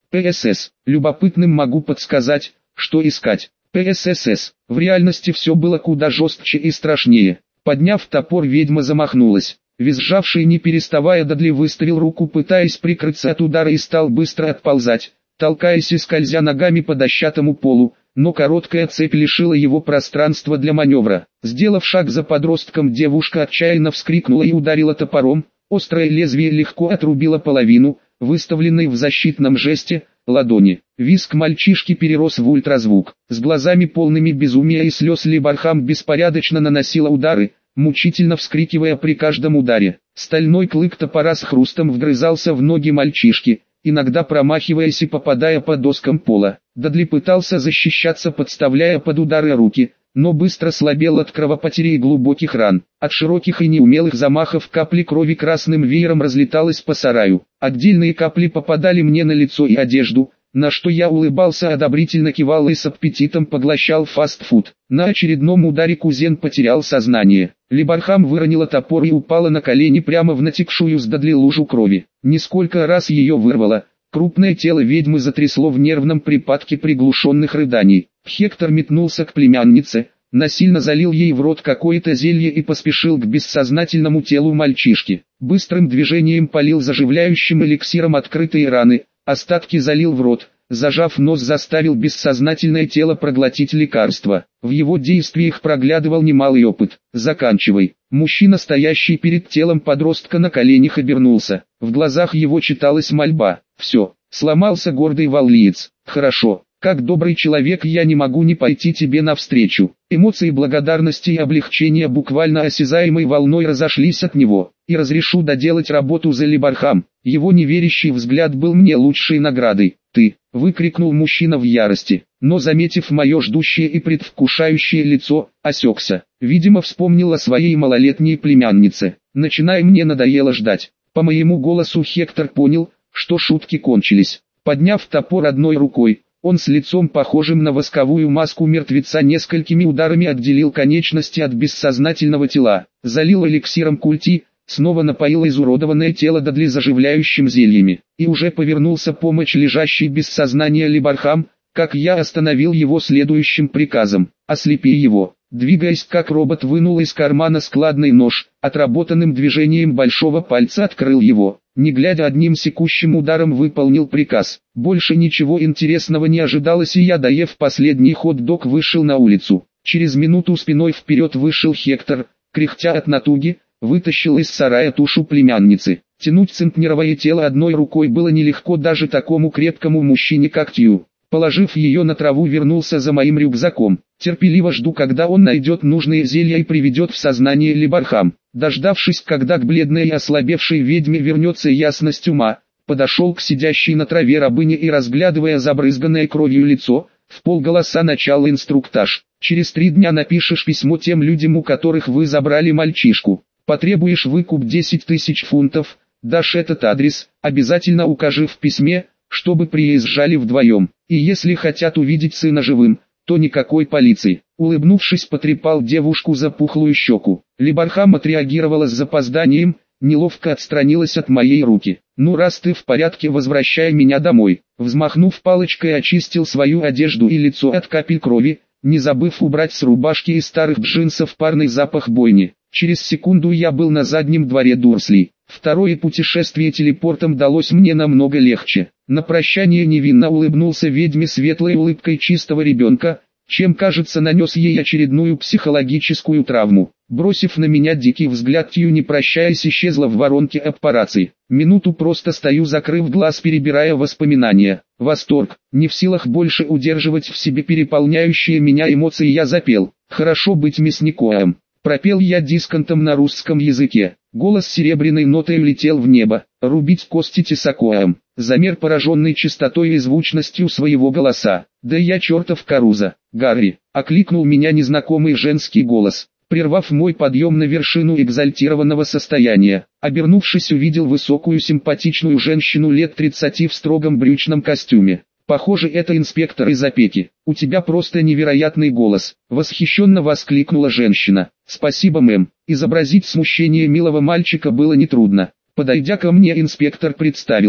ПСС. Любопытным могу подсказать, что искать. ПССС. В реальности все было куда жестче и страшнее. Подняв топор, ведьма замахнулась. Визжавший не переставая Дадли выставил руку, пытаясь прикрыться от удара, и стал быстро отползать, толкаясь и скользя ногами по дощатому полу, но короткая цепь лишила его пространства для маневра. Сделав шаг за подростком, девушка отчаянно вскрикнула и ударила топором. Острое лезвие легко отрубило половину, выставленной в защитном жесте, ладони. Визг мальчишки перерос в ультразвук. С глазами полными безумия и слез Либархам беспорядочно наносила удары, мучительно вскрикивая при каждом ударе. Стальной клык топора с хрустом вгрызался в ноги мальчишки, иногда промахиваясь и попадая по доскам пола. Дадли пытался защищаться, подставляя под удары руки, но быстро слабел от кровопотери и глубоких ран. От широких и неумелых замахов капли крови красным веером разлеталась по сараю. Отдельные капли попадали мне на лицо и одежду, на что я улыбался, одобрительно кивал и с аппетитом поглощал фастфуд. На очередном ударе кузен потерял сознание. Либархам выронила топор и упала на колени прямо в натекшую с Дадли лужу крови. Несколько раз ее вырвало. Крупное тело ведьмы затрясло в нервном припадке приглушенных рыданий. Хектор метнулся к племяннице, насильно залил ей в рот какое-то зелье и поспешил к бессознательному телу мальчишки. Быстрым движением полил заживляющим эликсиром открытые раны, остатки залил в рот, зажав нос, заставил бессознательное тело проглотить лекарство. В его действиях проглядывал немалый опыт. «Заканчивай». Мужчина, стоящий перед телом подростка на коленях, обернулся. В глазах его читалась мольба. «Все, сломался гордый валлиец. Хорошо. Как добрый человек я не могу не пойти тебе навстречу». Эмоции благодарности и облегчения буквально осязаемой волной разошлись от него. «И разрешу доделать работу за Либархам». Его неверящий взгляд был мне лучшей наградой. «Ты!» — выкрикнул мужчина в ярости, но, заметив мое ждущее и предвкушающее лицо, осекся. Видимо, вспомнил о своей малолетней племяннице. «Начинай, мне надоело ждать». По моему голосу Хектор понял, что шутки кончились. Подняв топор одной рукой, он с лицом, похожим на восковую маску мертвеца, несколькими ударами отделил конечности от бессознательного тела, залил эликсиром культи, снова напоил изуродованное тело Дадли заживляющим зельями, и уже повернулся помочь лежащей без сознания Либархам, как я остановил его следующим приказом: «Ослепи его». Двигаясь как робот, вынул из кармана складный нож, отработанным движением большого пальца открыл его. Не глядя, одним секущим ударом выполнил приказ. Больше ничего интересного не ожидалось, и я, доев последний хот-дог, вышел на улицу. Через минуту спиной вперед вышел Хектор, кряхтя от натуги, вытащил из сарая тушу племянницы. Тянуть центнеровое тело одной рукой было нелегко даже такому крепкому мужчине, как Тью. Положив ее на траву, вернулся за моим рюкзаком. Терпеливо жду, когда он найдет нужные зелья и приведет в сознание Либархам. Дождавшись, когда к бледной и ослабевшей ведьме вернется ясность ума, подошел к сидящей на траве рабыне и, разглядывая забрызганное кровью лицо, вполголоса начал инструктаж. «Через 3 дня напишешь письмо тем людям, у которых вы забрали мальчишку. Потребуешь выкуп 10 000 фунтов, дашь этот адрес, обязательно укажи в письме, чтобы приезжали вдвоем. И если хотят увидеть сына живым, то никакой полиции». Улыбнувшись, потрепал девушку за пухлую щеку. Либархам отреагировала с запозданием, неловко отстранилась от моей руки. «Ну, раз ты в порядке, возвращай меня домой». Взмахнув палочкой, очистил свою одежду и лицо от капель крови, не забыв убрать с рубашки и старых джинсов парный запах бойни. Через секунду я был на заднем дворе Дурсли. Второе путешествие телепортом далось мне намного легче. На прощание невинно улыбнулся ведьме светлой улыбкой чистого ребенка, чем, кажется, нанес ей очередную психологическую травму. Бросив на меня дикий взгляд, Тью, не прощаясь, исчезла в воронке аппарации. Минуту просто стою, закрыв глаз, перебирая воспоминания. Восторг. Не в силах больше удерживать в себе переполняющие меня эмоции, я запел: «Хорошо быть мясником». Пропел я дисконтом на русском языке. Голос серебряной нотой летел в небо. «Рубить кости тесаком». Замер, пораженный чистотой и звучностью своего голоса. «Да я чертов Каруза, Гарри!» — окликнул меня незнакомый женский голос, прервав мой подъем на вершину экзальтированного состояния. Обернувшись, увидел высокую симпатичную женщину лет 30 в строгом брючном костюме. «Похоже, это инспектор из опеки. У тебя просто невероятный голос!» — восхищенно воскликнула женщина. «Спасибо, мэм». Изобразить смущение милого мальчика было нетрудно. Подойдя ко мне, инспектор представилась.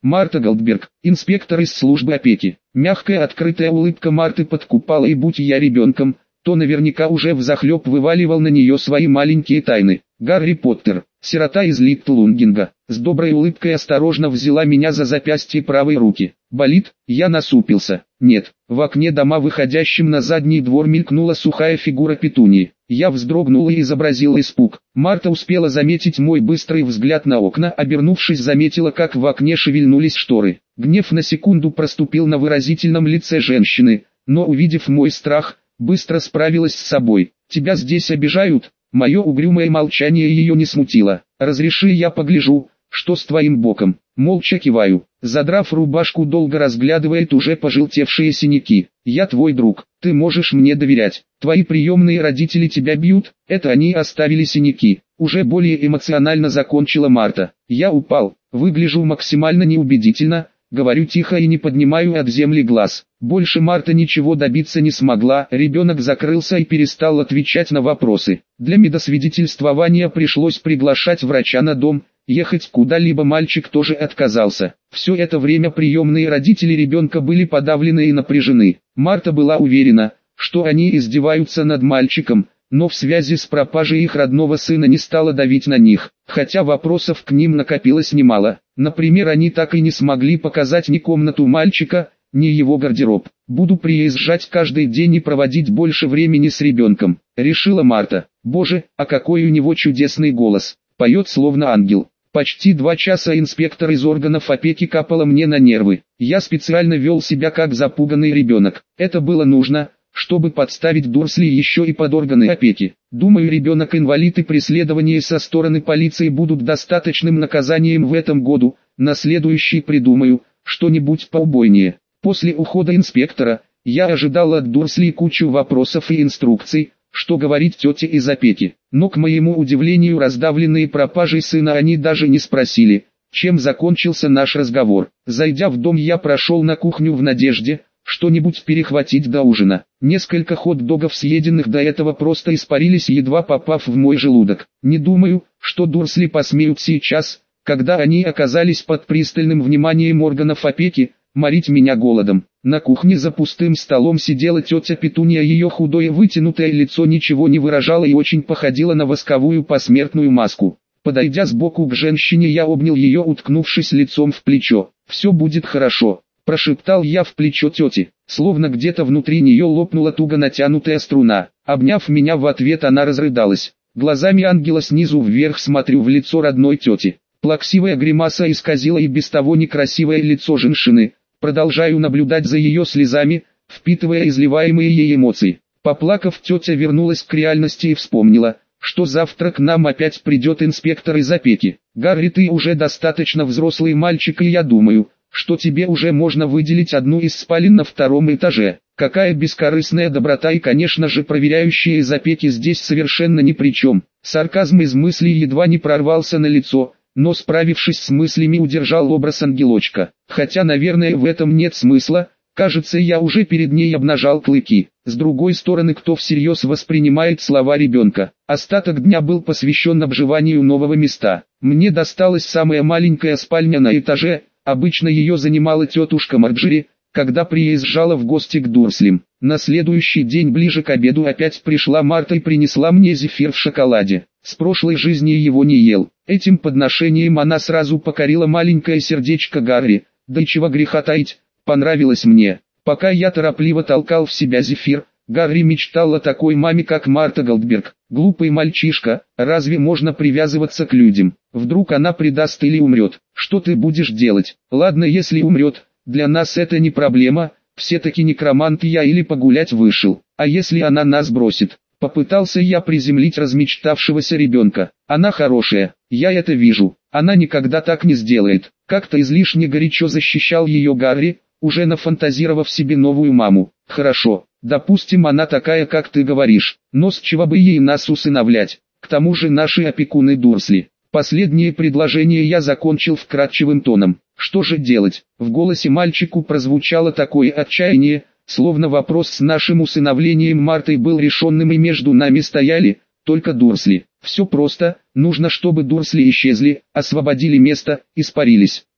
Марта Голдберг, инспектор из службы опеки. Мягкая открытая улыбка Марты подкупала, и будь я ребенком, то наверняка уже взахлеб вываливал на нее свои маленькие тайны. Гарри Поттер, сирота из Литлунгинга, с доброй улыбкой осторожно взяла меня за запястье правой руки. «Болит?» Я насупился. «Нет». В окне дома, выходящем на задний двор, мелькнула сухая фигура Петунии. Я вздрогнул и изобразил испуг. Марта успела заметить мой быстрый взгляд на окна, обернувшись, заметила, как в окне шевельнулись шторы. Гнев на секунду проступил на выразительном лице женщины, но, увидев мой страх, быстро справилась с собой. «Тебя здесь обижают?» Мое угрюмое молчание ее не смутило. «Разреши, я погляжу, что с твоим боком?» Молча киваю. Задрав рубашку, долго разглядывает уже пожелтевшие синяки. «Я твой друг, ты можешь мне доверять. Твои приемные родители тебя бьют, это они оставили синяки». Уже более эмоционально закончила Марта. Я упал, выгляжу максимально неубедительно, говорю тихо и не поднимаю от земли глаз. Больше Марта ничего добиться не смогла, ребенок закрылся и перестал отвечать на вопросы. Для медосвидетельствования пришлось приглашать врача на дом, ехать куда-либо мальчик тоже отказался. Все это время приемные родители ребенка были подавлены и напряжены. Марта была уверена, что они издеваются над мальчиком, но в связи с пропажей их родного сына не стала давить на них, хотя вопросов к ним накопилось немало. Например, они так и не смогли показать ни комнату мальчика, ни его гардероб. «Буду приезжать каждый день и проводить больше времени с ребенком», — решила Марта. Боже, а какой у него чудесный голос, поет словно ангел. Почти 2 часа инспектор из органов опеки капала мне на нервы. Я специально вел себя как запуганный ребенок. Это было нужно, чтобы подставить Дурсли еще и под органы опеки. Думаю, ребенок-инвалид и преследование со стороны полиции будут достаточным наказанием в этом году. На следующий придумаю что-нибудь поубойнее. После ухода инспектора, я ожидал от Дурсли кучу вопросов и инструкций, что говорить тете из опеки. Но, к моему удивлению, раздавленные пропажей сына, они даже не спросили, чем закончился наш разговор. Зайдя в дом, я прошел на кухню в надежде что-нибудь перехватить до ужина. Несколько хот-догов, съеденных до этого, просто испарились, едва попав в мой желудок. Не думаю, что Дурсли посмеют сейчас, когда они оказались под пристальным вниманием органов опеки, морить меня голодом. На кухне за пустым столом сидела тетя Петуния, ее худое вытянутое лицо ничего не выражало и очень походило на восковую посмертную маску. Подойдя сбоку к женщине, я обнял ее, уткнувшись лицом в плечо. «Все будет хорошо», — прошептал я в плечо тети, словно где-то внутри нее лопнула туго натянутая струна. Обняв меня в ответ, она разрыдалась. Глазами ангела снизу вверх смотрю в лицо родной тети. Плаксивая гримаса исказила и без того некрасивое лицо женщины. Продолжаю наблюдать за ее слезами, впитывая изливаемые ей эмоции. Поплакав, тетя вернулась к реальности и вспомнила, что завтра к нам опять придет инспектор из опеки. «Гарри, ты уже достаточно взрослый мальчик, и я думаю, что тебе уже можно выделить одну из спален на 2-м этаже». Какая бескорыстная доброта, и, конечно же, проверяющие из опеки здесь совершенно ни при чем. Сарказм из мыслей едва не прорвался на лицо, но, справившись с мыслями, удержал образ ангелочка. Хотя, наверное, в этом нет смысла, кажется, я уже перед ней обнажал клыки. С другой стороны, кто всерьез воспринимает слова ребенка? Остаток дня был посвящен обживанию нового места. Мне досталась самая маленькая спальня на этаже, обычно ее занимала тетушка Марджери, когда приезжала в гости к Дурслям. На следующий день ближе к обеду опять пришла Марта и принесла мне зефир в шоколаде. С прошлой жизни его не ел. Этим подношением она сразу покорила маленькое сердечко Гарри, да и чего греха таить, понравилось мне. Пока я торопливо толкал в себя зефир, Гарри мечтал о такой маме, как Марта Голдберг. Глупый мальчишка, разве можно привязываться к людям? Вдруг она предаст или умрет? Что ты будешь делать? Ладно, если умрет, для нас это не проблема, все-таки некромант я или погулять вышел. А если она нас бросит? Попытался я приземлить размечтавшегося ребенка. Она хорошая, я это вижу. Она никогда так не сделает. Как-то излишне горячо защищал ее Гарри, уже нафантазировав себе новую маму. Хорошо, допустим, она такая, как ты говоришь, но с чего бы ей нас усыновлять? К тому же наши опекуны Дурсли. Последнее предложение я закончил вкратчивым тоном. Что же делать? В голосе мальчику прозвучало такое отчаяние, словно вопрос с нашим усыновлением Мартой был решенным и между нами стояли только Дурсли. Все просто, нужно, чтобы Дурсли исчезли, освободили место, испарились.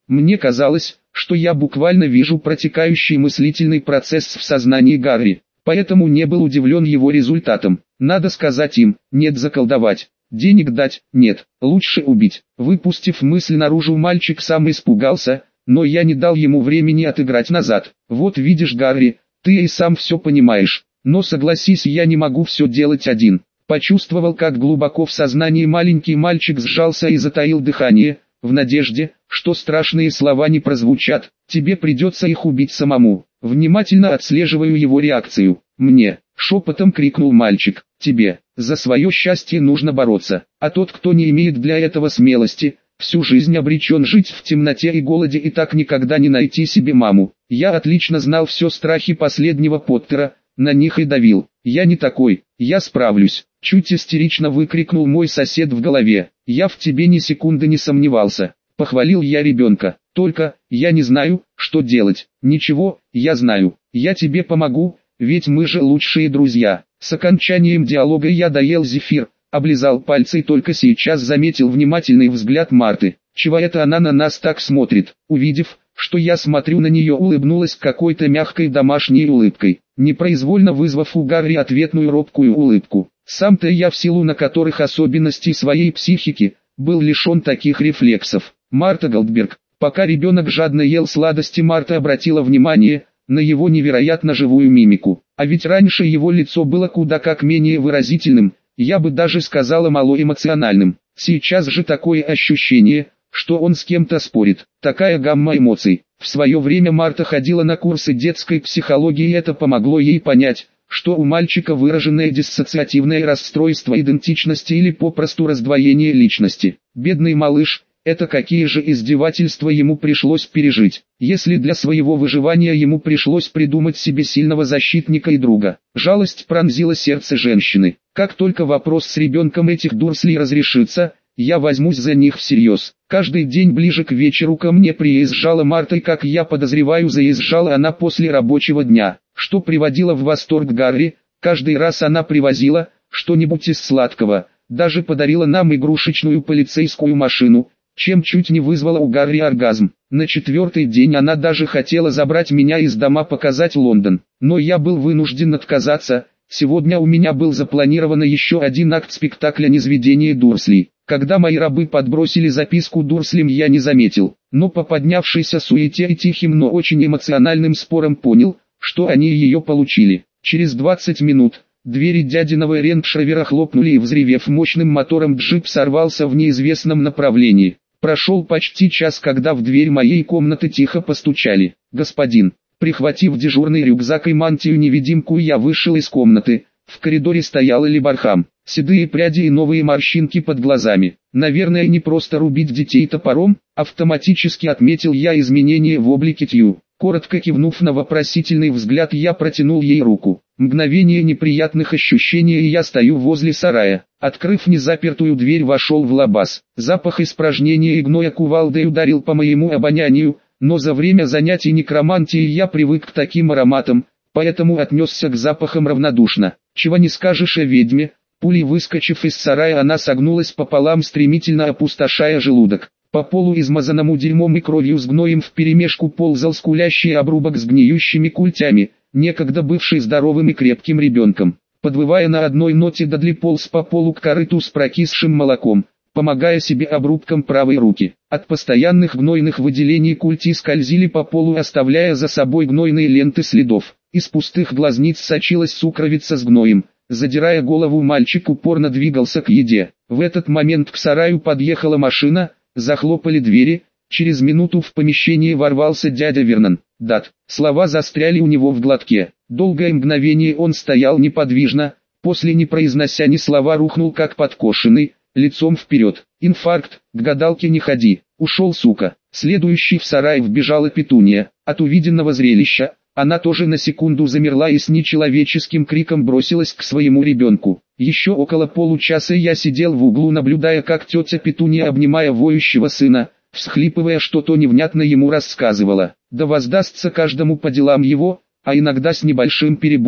Мне казалось, что я буквально вижу протекающий мыслительный процесс в сознании Гарри, поэтому не был удивлен его результатом. Надо сказать им, нет, заколдовать. Денег дать, нет, лучше убить. Выпустив мысль наружу, мальчик сам испугался, но я не дал ему времени отыграть назад. Вот видишь, Гарри, ты и сам все понимаешь, но согласись, я не могу все делать один. Почувствовал, как глубоко в сознании маленький мальчик сжался и затаил дыхание, в надежде, что страшные слова не прозвучат. Тебе придется их убить самому. Внимательно отслеживаю его реакцию. Мне, шепотом крикнул мальчик, тебе, за свое счастье нужно бороться, а тот, кто не имеет для этого смелости, всю жизнь обречен жить в темноте и голоде и так никогда не найти себе маму. Я отлично знал все страхи последнего Поттера, на них и давил. Я не такой, я справлюсь, чуть истерично выкрикнул мой сосед в голове. Я в тебе ни секунды не сомневался. Похвалил я ребенка, только, я не знаю, что делать. Ничего, я знаю, я тебе помогу, ведь мы же лучшие друзья. С окончанием диалога я доел зефир, облизал пальцы и только сейчас заметил внимательный взгляд Марты. Чего это она на нас так смотрит? Увидев, что я смотрю на нее, улыбнулась какой-то мягкой домашней улыбкой, непроизвольно вызвав у Гарри ответную робкую улыбку. Сам-то я, в силу на которых особенностей своей психики, был лишен таких рефлексов. Марта Голдберг. Пока ребенок жадно ел сладости, Марта обратила внимание на его невероятно живую мимику. А ведь раньше его лицо было куда как менее выразительным, я бы даже сказала малоэмоциональным. Сейчас же такое ощущение, что он с кем-то спорит. Такая гамма эмоций. В свое время Марта ходила на курсы детской психологии, и это помогло ей понять, что у мальчика выраженное диссоциативное расстройство идентичности или попросту раздвоение личности. Бедный малыш, это какие же издевательства ему пришлось пережить, если для своего выживания ему пришлось придумать себе сильного защитника и друга. Жалость пронзила сердце женщины. Как только вопрос с ребенком этих Дурсли разрешится, я возьмусь за них всерьез. Каждый день ближе к вечеру ко мне приезжала Марта, и, как я подозреваю, заезжала она после рабочего дня, что приводило в восторг Гарри. Каждый раз она привозила что-нибудь из сладкого, даже подарила нам игрушечную полицейскую машину, чем чуть не вызвала у Гарри оргазм. На четвертый день она даже хотела забрать меня из дома, показать Лондон, но я был вынужден отказаться. Сегодня у меня был запланирован еще один акт спектакля «Низведение Дурслей». Когда мои рабы подбросили записку Дурслям, я не заметил, но по поднявшейся суете и тихим, но очень эмоциональным спорам понял, что они ее получили. Через 20 минут двери дядиного рейндж-ровера хлопнули, и, взревев мощным мотором, джип сорвался в неизвестном направлении. Прошел почти час, когда в дверь моей комнаты тихо постучали. «Господин». Прихватив дежурный рюкзак и мантию-невидимку, я вышел из комнаты. В коридоре стоял Эли Бархам, седые пряди и новые морщинки под глазами. Наверное, не просто рубить детей топором, автоматически отметил я изменения в облике Тью. Коротко кивнув на вопросительный взгляд, я протянул ей руку. Мгновение неприятных ощущений, и я стою возле сарая. Открыв незапертую дверь, вошел в лабаз. Запах испражнения и гноя кувалдой ударил по моему обонянию, но за время занятий некромантией я привык к таким ароматам, поэтому отнесся к запахам равнодушно. Чего не скажешь о ведьме. Пулей выскочив из сарая, она согнулась пополам, стремительно опустошая желудок. По полу, измазанному дерьмом и кровью с гноем вперемешку, ползал скулящий обрубок с гниющими культями, некогда бывший здоровым и крепким ребенком. Подвывая на одной ноте, Дадли полз по полу к корыту с прокисшим молоком, помогая себе обрубком правой руки. От постоянных гнойных выделений культи скользили по полу, оставляя за собой гнойные ленты следов. Из пустых глазниц сочилась сукровица с гноем. Задирая голову, мальчик упорно двигался к еде. В этот момент к сараю подъехала машина, захлопали двери. Через минуту в помещение ворвался дядя Вернон. «Дад». Слова застряли у него в глотке. Долгое мгновение он стоял неподвижно, после, не произнося ни слова, рухнул как подкошенный, лицом вперед. «Инфаркт, к гадалке не ходи». Ушел, сука. Следующий в сарай вбежала Петуния. От увиденного зрелища она тоже на секунду замерла и с нечеловеческим криком бросилась к своему ребенку. Еще около получаса я сидел в углу, наблюдая, как тетя Петуния, обнимая воющего сына, всхлипывая, что-то невнятно ему рассказывала. Да воздастся каждому по делам его, а иногда с небольшим перебором.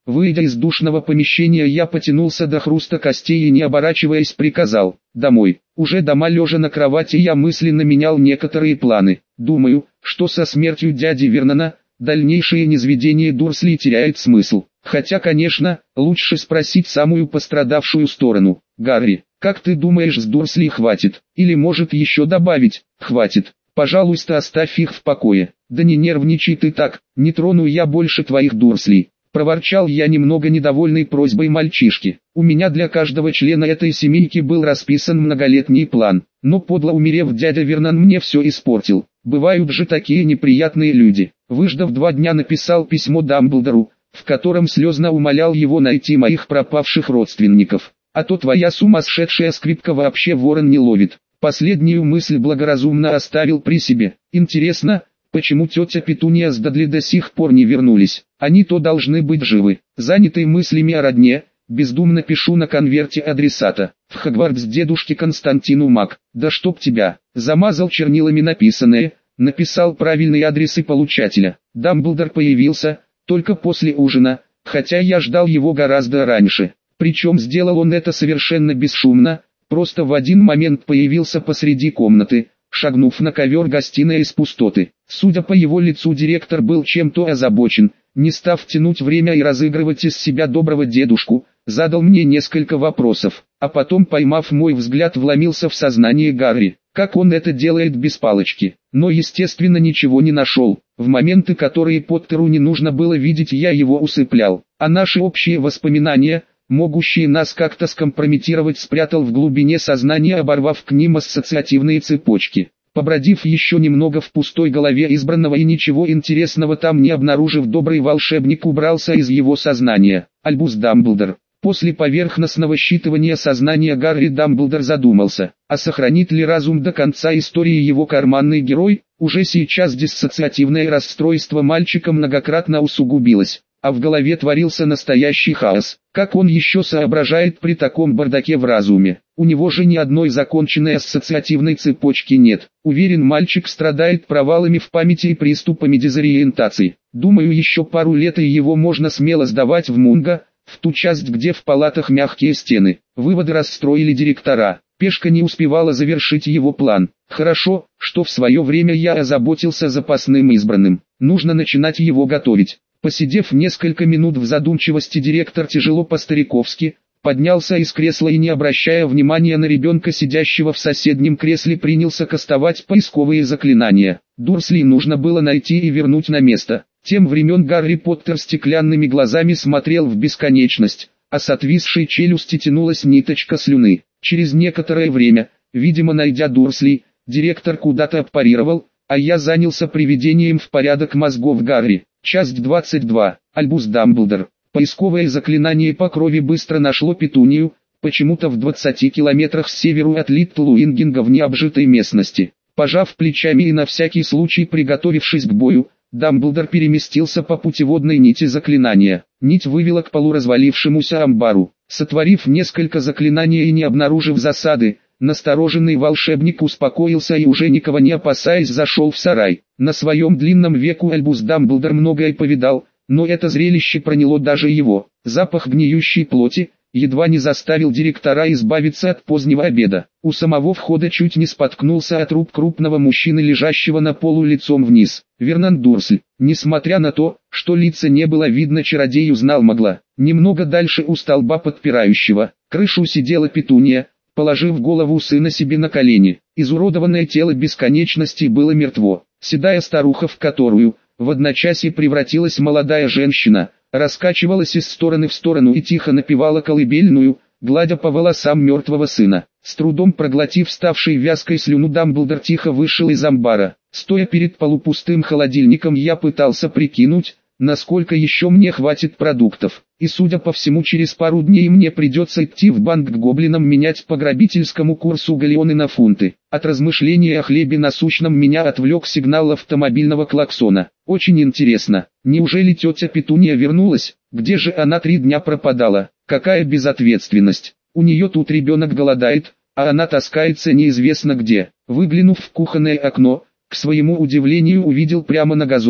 Выйдя из душного помещения, я потянулся до хруста костей и, не оборачиваясь, приказал: «Домой». Уже дома, лежа на кровати, я мысленно менял некоторые планы. Думаю, что со смертью дяди Вернона дальнейшее низведение Дурсли теряет смысл. Хотя, конечно, лучше спросить самую пострадавшую сторону. «Гарри, как ты думаешь, с Дурсли хватит? Или может еще добавить: хватит? Пожалуйста, оставь их в покое». «Да не нервничай ты так, не трону я больше твоих Дурслей», — проворчал я, немного недовольный просьбой мальчишки. У меня для каждого члена этой семейки был расписан многолетний план, но подло умерев дядя Вернон мне все испортил. Бывают же такие неприятные люди. Выждав 2 дня, написал письмо Дамблдору, в котором слезно умолял его найти моих пропавших родственников. «А то твоя сумасшедшая скрипка вообще ворон не ловит». Последнюю мысль благоразумно оставил при себе. Интересно, почему тетя Петуния с Дадли до сих пор не вернулись? Они-то должны быть живы. Занятый мыслями о родне, бездумно пишу на конверте адресата: в Хогвартс дедушке Константину Мак. Да чтоб тебя! Замазал чернилами написанное, написал правильный адрес и получателя. Дамблдор появился только после ужина, хотя я ждал его гораздо раньше. Причем сделал он это совершенно бесшумно, просто в один момент появился посреди комнаты, шагнув на ковер гостиной из пустоты. Судя по его лицу, директор был чем-то озабочен. Не став тянуть время и разыгрывать из себя доброго дедушку, задал мне несколько вопросов, а потом, поймав мой взгляд, вломился в сознание Гарри. Как он это делает без палочки? Но, естественно, ничего не нашел. В моменты, которые Поттеру не нужно было видеть, я его усыплял. А наши общие воспоминания, могущие нас как-то скомпрометировать, спрятал в глубине сознания, оборвав к ним ассоциативные цепочки. Побродив еще немного в пустой голове избранного и ничего интересного там не обнаружив, добрый волшебник убрался из его сознания. Альбус Дамблдор. После поверхностного считывания сознания Гарри Дамблдор задумался, а сохранит ли разум до конца истории его карманный герой. Уже сейчас диссоциативное расстройство мальчика многократно усугубилось, а в голове творился настоящий хаос. Как он еще соображает при таком бардаке в разуме? У него же ни одной законченной ассоциативной цепочки нет. Уверен, мальчик страдает провалами в памяти и приступами дезориентации. Думаю, еще пару лет и его можно смело сдавать в Мунго, в ту часть, где в палатах мягкие стены. Выводы расстроили директора. Пешка не успевала завершить его план. Хорошо, что в свое время я озаботился запасным избранным. Нужно начинать его готовить. Посидев несколько минут в задумчивости, директор тяжело по-стариковски поднялся из кресла и, не обращая внимания на ребенка, сидящего в соседнем кресле, принялся кастовать поисковые заклинания. Дурсли нужно было найти и вернуть на место. Тем временем Гарри Поттер стеклянными глазами смотрел в бесконечность, а с отвисшей челюсти тянулась ниточка слюны. Через некоторое время, видимо найдя Дурсли, директор куда-то аппарировал, а я занялся приведением в порядок мозгов Гарри. Часть 22. Альбус Дамблдор. Поисковое заклинание по крови быстро нашло Петунию, почему-то в 20 километрах с северу от Литл Уингинга в необжитой местности. Пожав плечами и на всякий случай приготовившись к бою, Дамблдор переместился по путеводной нити заклинания. Нить вывела к полуразвалившемуся амбару. Сотворив несколько заклинаний и не обнаружив засады, настороженный волшебник успокоился и, уже никого не опасаясь, зашел в сарай. На своем длинном веку Альбус Дамблдор многое повидал, но это зрелище проняло даже его. Запах гниющей плоти едва не заставил директора избавиться от позднего обеда. У самого входа чуть не споткнулся от труп крупного мужчины, лежащего на полу лицом вниз. Вернон Дурсль. Несмотря на то, что лица не было видно, чародей узнал Магла. Немного дальше у столба, подпирающего крышу, сидела Петуния, положив голову сына себе на колени. Изуродованное тело бесконечности было мертво. Седая старуха, в которую в одночасье превратилась молодая женщина, раскачивалась из стороны в сторону и тихо напевала колыбельную, гладя по волосам мертвого сына. С трудом проглотив ставшей вязкой слюну, Дамблдор тихо вышел из амбара. Стоя перед полупустым холодильником, я пытался прикинуть, насколько еще мне хватит продуктов. И, судя по всему, через пару дней мне придется идти в банк к гоблинам менять по грабительскому курсу галеоны на фунты. От размышления о хлебе насущном меня отвлек сигнал автомобильного клаксона. Очень интересно, неужели тетя Петуния вернулась? Где же она 3 дня пропадала? Какая безответственность. У нее тут ребенок голодает, а она таскается неизвестно где. Выглянув в кухонное окно, к своему удивлению увидел прямо на газоне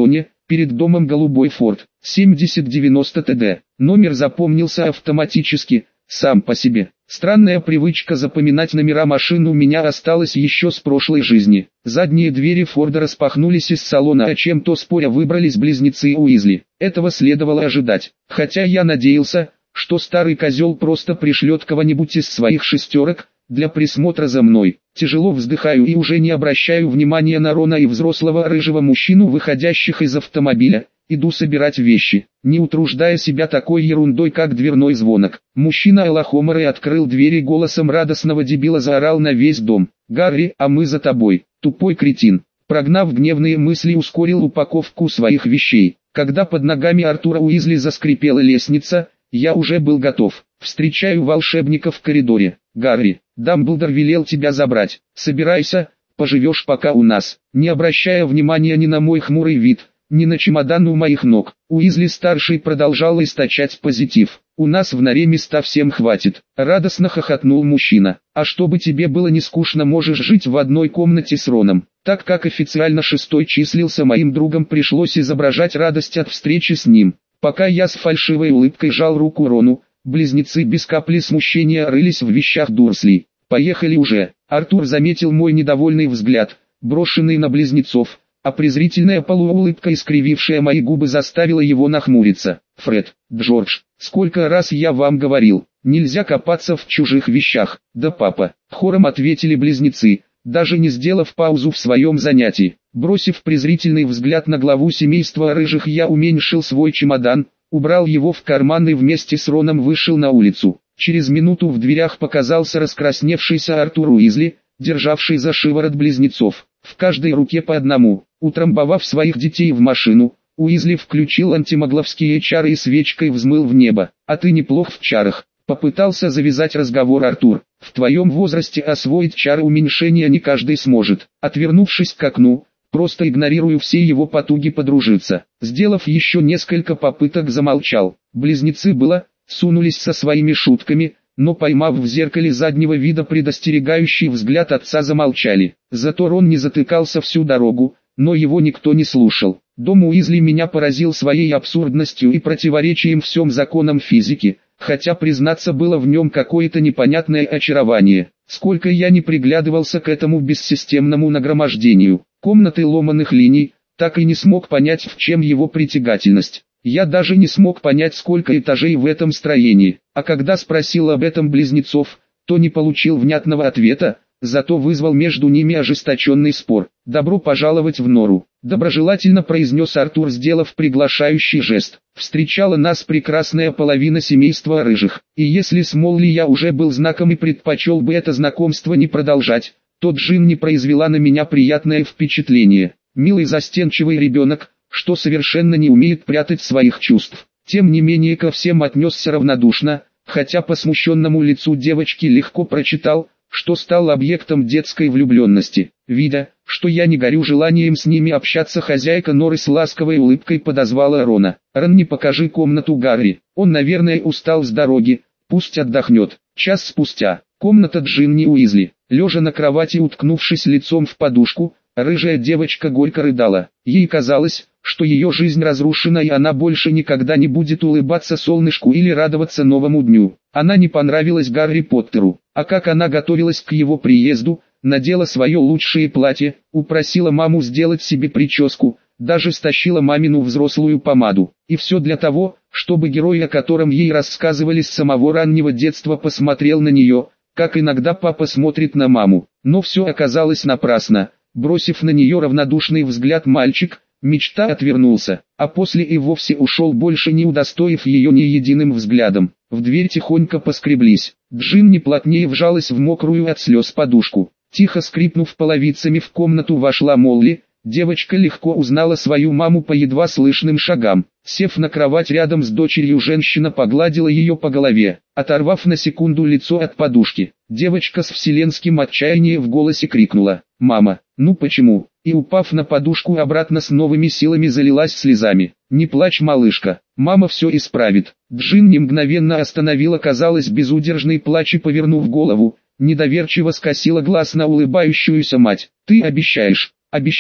Перед домом голубой Ford 7090 ТД. Номер запомнился автоматически, сам по себе. Странная привычка запоминать номера машин у меня осталась еще с прошлой жизни. Задние двери Форда распахнулись из салона, о чем-то споря выбрались близнецы Уизли. Этого следовало ожидать. Хотя я надеялся, что старый козел просто пришлет кого-нибудь из своих шестерок для присмотра за мной. Тяжело вздыхаю и уже не обращаю внимания на Рона и взрослого рыжего мужчину, выходящих из автомобиля. Иду собирать вещи, не утруждая себя такой ерундой, как дверной звонок. Мужчина Элохоморы открыл дверь и голосом радостного дебила заорал на весь дом: «Гарри, а мы за тобой, тупой кретин!» Прогнав гневные мысли, ускорил упаковку своих вещей. Когда под ногами Артура Уизли заскрипела лестница, я уже был готов. Встречаю волшебника в коридоре. «Гарри, Дамблдор велел тебя забрать. Собирайся, поживешь пока у нас». Не обращая внимания ни на мой хмурый вид, ни на чемодан у моих ног, Уизли-старший продолжал источать позитив. «У нас в норе места всем хватит», — радостно хохотнул мужчина. «А чтобы тебе было не скучно, можешь жить в одной комнате с Роном». Так как официально шестой числился моим другом, пришлось изображать радость от встречи с ним. Пока я с фальшивой улыбкой жал руку Рону, близнецы без капли смущения рылись в вещах Дурсли. «Поехали уже». Артур заметил мой недовольный взгляд, брошенный на близнецов, а презрительная полуулыбка, искривившая мои губы, заставила его нахмуриться. «Фред, Джордж, сколько раз я вам говорил, нельзя копаться в чужих вещах». «Да, папа», — хором ответили близнецы, даже не сделав паузу в своем занятии. Бросив презрительный взгляд на главу семейства рыжих, я уменьшил свой чемодан, убрал его в карман и вместе с Роном вышел на улицу. Через минуту в дверях показался раскрасневшийся Артур Уизли, державший за шиворот близнецов, в каждой руке по одному. Утрамбовав своих детей в машину, Уизли включил антимогловские чары и свечкой взмыл в небо. «А ты неплох в чарах», — попытался завязать разговор Артур. «В твоем возрасте освоить чары уменьшения не каждый сможет». Отвернувшись к окну, просто игнорирую все его потуги подружиться. Сделав еще несколько попыток, замолчал. Близнецы было сунулись со своими шутками, но поймав в зеркале заднего вида предостерегающий взгляд отца, замолчали. Зато Рон не затыкался всю дорогу, но его никто не слушал. Дом Уизли меня поразил своей абсурдностью и противоречием всем законам физики, хотя признаться, было в нем какое-то непонятное очарование. Сколько я не приглядывался к этому бессистемному нагромождению комнаты ломаных линий, так и не смог понять, в чем его притягательность. Я даже не смог понять, сколько этажей в этом строении, а когда спросил об этом близнецов, то не получил внятного ответа, зато вызвал между ними ожесточенный спор. «Добро пожаловать в нору», — доброжелательно произнес Артур, сделав приглашающий жест. Встречала нас прекрасная половина семейства рыжих, и если с Молли я уже был знаком и предпочел бы это знакомство не продолжать, то Джин не произвела на меня приятное впечатление. Милый застенчивый ребенок, что совершенно не умеет прятать своих чувств. Тем не менее ко всем отнесся равнодушно, хотя по смущенному лицу девочки легко прочитал, что стал объектом детской влюбленности. Видя, что я не горю желанием с ними общаться, хозяйка норы с ласковой улыбкой подозвала Рона. «Рон, не покажи комнату Гарри, он, наверное, устал с дороги, пусть отдохнет». Час спустя, комната Джинни Уизли. Лежа на кровати, уткнувшись лицом в подушку, рыжая девочка горько рыдала. Ей казалось, что ее жизнь разрушена и она больше никогда не будет улыбаться солнышку или радоваться новому дню. Она не понравилась Гарри Поттеру, а как она готовилась к его приезду, надела свое лучшее платье, упросила маму сделать себе прическу, даже стащила мамину взрослую помаду. И все для того, чтобы герой, о котором ей рассказывали с самого раннего детства, посмотрел на нее, как иногда папа смотрит на маму. Но все оказалось напрасно. Бросив на нее равнодушный взгляд, мальчик, мечта, отвернулся, а после и вовсе ушел, больше не удостоив ее ни единым взглядом. В дверь тихонько поскреблись. Джинни плотнее вжалась в мокрую от слез подушку. Тихо скрипнув половицами, в комнату вошла Молли. Девочка легко узнала свою маму по едва слышным шагам. Сев на кровать рядом с дочерью, женщина погладила ее по голове, оторвав на секунду лицо от подушки. Девочка с вселенским отчаянием в голосе крикнула: «Мама, ну почему?» И, упав на подушку обратно, с новыми силами залилась слезами. «Не плачь, малышка, мама все исправит». Джинни мгновенно остановила, казалось, безудержный плач и, повернув голову, недоверчиво скосила глаз на улыбающуюся мать. «Ты обещаешь?» «Обещаю».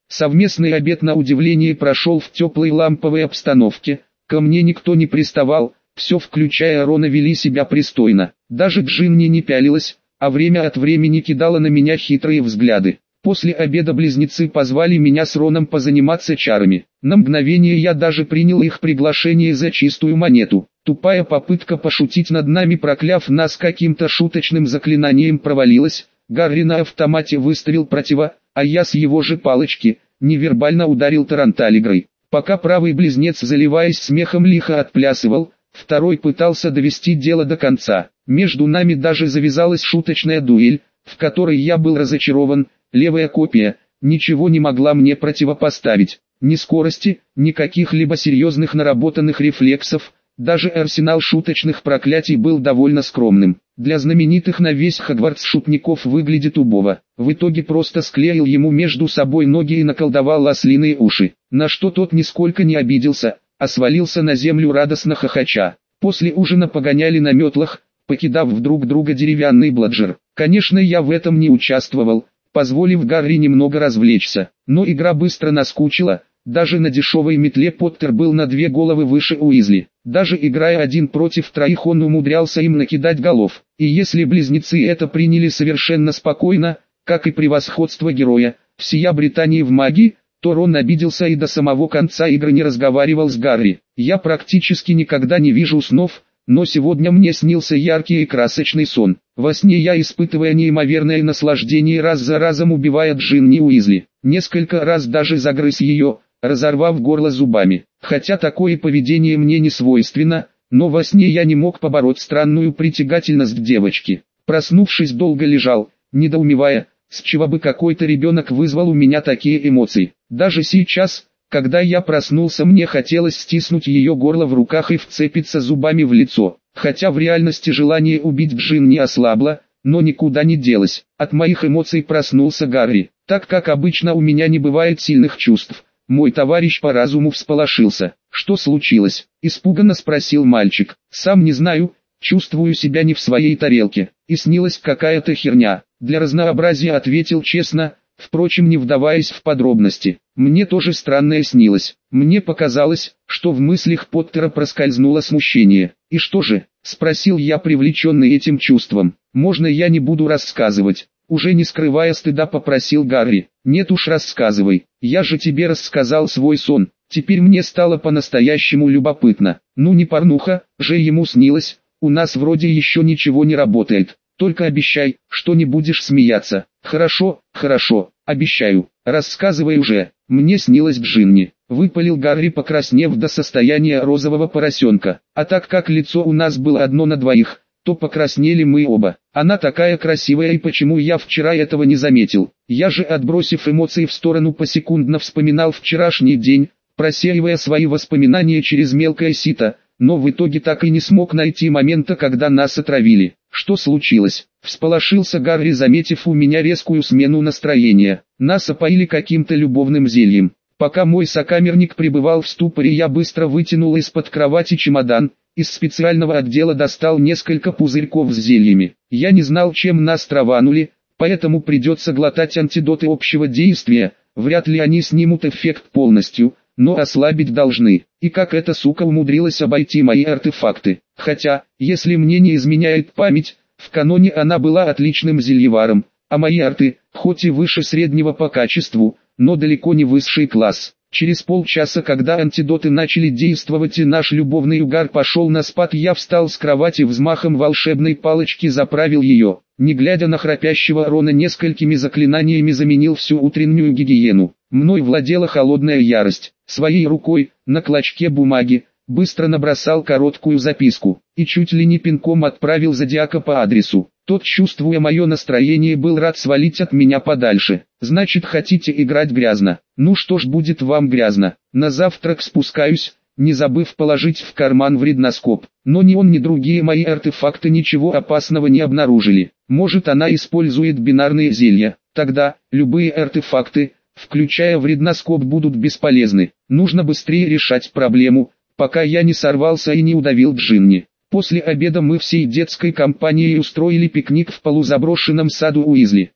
Совместный обед на удивление прошел в теплой ламповой обстановке, ко мне никто не приставал, все включая Рона вели себя пристойно. Даже Джинни не пялилась, а время от времени кидала на меня хитрые взгляды. После обеда близнецы позвали меня с Роном позаниматься чарами. На мгновение я даже принял их приглашение за чистую монету. Тупая попытка пошутить над нами, прокляв нас каким-то шуточным заклинанием, провалилась. Гарри на автомате выставил противо, а я с его же палочки невербально ударил таранталигрой. Пока правый близнец, заливаясь смехом, лихо отплясывал, второй пытался довести дело до конца. Между нами даже завязалась шуточная дуэль, в которой я был разочарован. Левая копия ничего не могла мне противопоставить. Ни скорости, ни каких-либо серьезных наработанных рефлексов. Даже арсенал шуточных проклятий был довольно скромным. Для знаменитых на весь Хогвартс шутников выглядит убого. В итоге просто склеил ему между собой ноги и наколдовал ослиные уши. На что тот нисколько не обиделся, а свалился на землю радостно хохоча. После ужина погоняли на метлах, покидав друг друга деревянный бладжер. Конечно, я в этом не участвовал, позволив Гарри немного развлечься. Но игра быстро наскучила, даже на дешевой метле Поттер был на 2 головы выше Уизли. Даже играя 1 против 3, он умудрялся им накидать голов. И если близнецы это приняли совершенно спокойно, как и превосходство героя всея Британии в магии, то Рон обиделся и до самого конца игры не разговаривал с Гарри. Я практически никогда не вижу снов, но сегодня мне снился яркий и красочный сон. Во сне я, испытывая неимоверное наслаждение, раз за разом убивая Джинни Уизли. Несколько раз даже загрыз ее, разорвав горло зубами. Хотя такое поведение мне не свойственно, но во сне я не мог побороть странную притягательность девочки. Проснувшись, долго лежал, недоумевая, с чего бы какой-то ребенок вызвал у меня такие эмоции. Даже сейчас, когда я проснулся, мне хотелось стиснуть ее горло в руках и вцепиться зубами в лицо. Хотя в реальности желание убить Джин не ослабло, но никуда не делось. От моих эмоций проснулся Гарри. Так как обычно у меня не бывает сильных чувств, мой товарищ по разуму всполошился. «Что случилось?» – испуганно спросил мальчик. «Сам не знаю, чувствую себя не в своей тарелке, и снилась какая-то херня». Для разнообразия ответил честно, впрочем не вдаваясь в подробности. Мне тоже странное снилось. Мне показалось, что в мыслях Поттера проскользнуло смущение. «И что же?» – спросил я, привлеченный этим чувством. «Можно я не буду рассказывать?» Уже не скрывая стыда, попросил Гарри. «Нет уж, рассказывай. Я же тебе рассказал свой сон. Теперь мне стало по-настоящему любопытно. Ну не порнуха же ему снилось, у нас вроде еще ничего не работает. Только обещай, что не будешь смеяться». «Хорошо, хорошо, обещаю. Рассказывай уже». «Мне снилась Джинни», — выпалил Гарри, покраснев до состояния розового поросенка. «А так как лицо у нас было одно на двоих, то покраснели мы оба. Она такая красивая, и почему я вчера этого не заметил?» Я же, отбросив эмоции в сторону, посекундно вспоминал вчерашний день, просеивая свои воспоминания через мелкое сито, но в итоге так и не смог найти момента, когда нас отравили. «Что случилось?» – всполошился Гарри, заметив у меня резкую смену настроения. «Нас опоили каким-то любовным зельем. Пока мой сокамерник пребывал в ступоре, я быстро вытянул из-под кровати чемодан, из специального отдела достал несколько пузырьков с зельями. Я не знал, чем нас траванули, поэтому придется глотать антидоты общего действия, вряд ли они снимут эффект полностью, но ослабить должны. И как эта сука умудрилась обойти мои артефакты. Хотя, если мне не изменяет память, в каноне она была отличным зельеваром, а мои арты, хоть и выше среднего по качеству, но далеко не высший класс. Через полчаса, когда антидоты начали действовать и наш любовный угар пошел на спад, я встал с кровати, взмахом волшебной палочки заправил ее. Не глядя на храпящего Рона, несколькими заклинаниями заменил всю утреннюю гигиену. Мной владела холодная ярость. Своей рукой, на клочке бумаги, быстро набросал короткую записку и чуть ли не пинком отправил зодиака по адресу. Тот, чувствуя мое настроение, был рад свалить от меня подальше. «Значит, хотите играть грязно? Ну что ж, будет вам грязно. На завтрак спускаюсь, не забыв положить в карман вредноскоп. Но ни он, ни другие мои артефакты ничего опасного не обнаружили. Может, она использует бинарные зелья. Тогда любые артефакты, включая вредноскоп, будут бесполезны. Нужно быстрее решать проблему, пока я не сорвался и не удавил Джинни». После обеда мы всей детской компанией устроили пикник в полузаброшенном саду Уизли.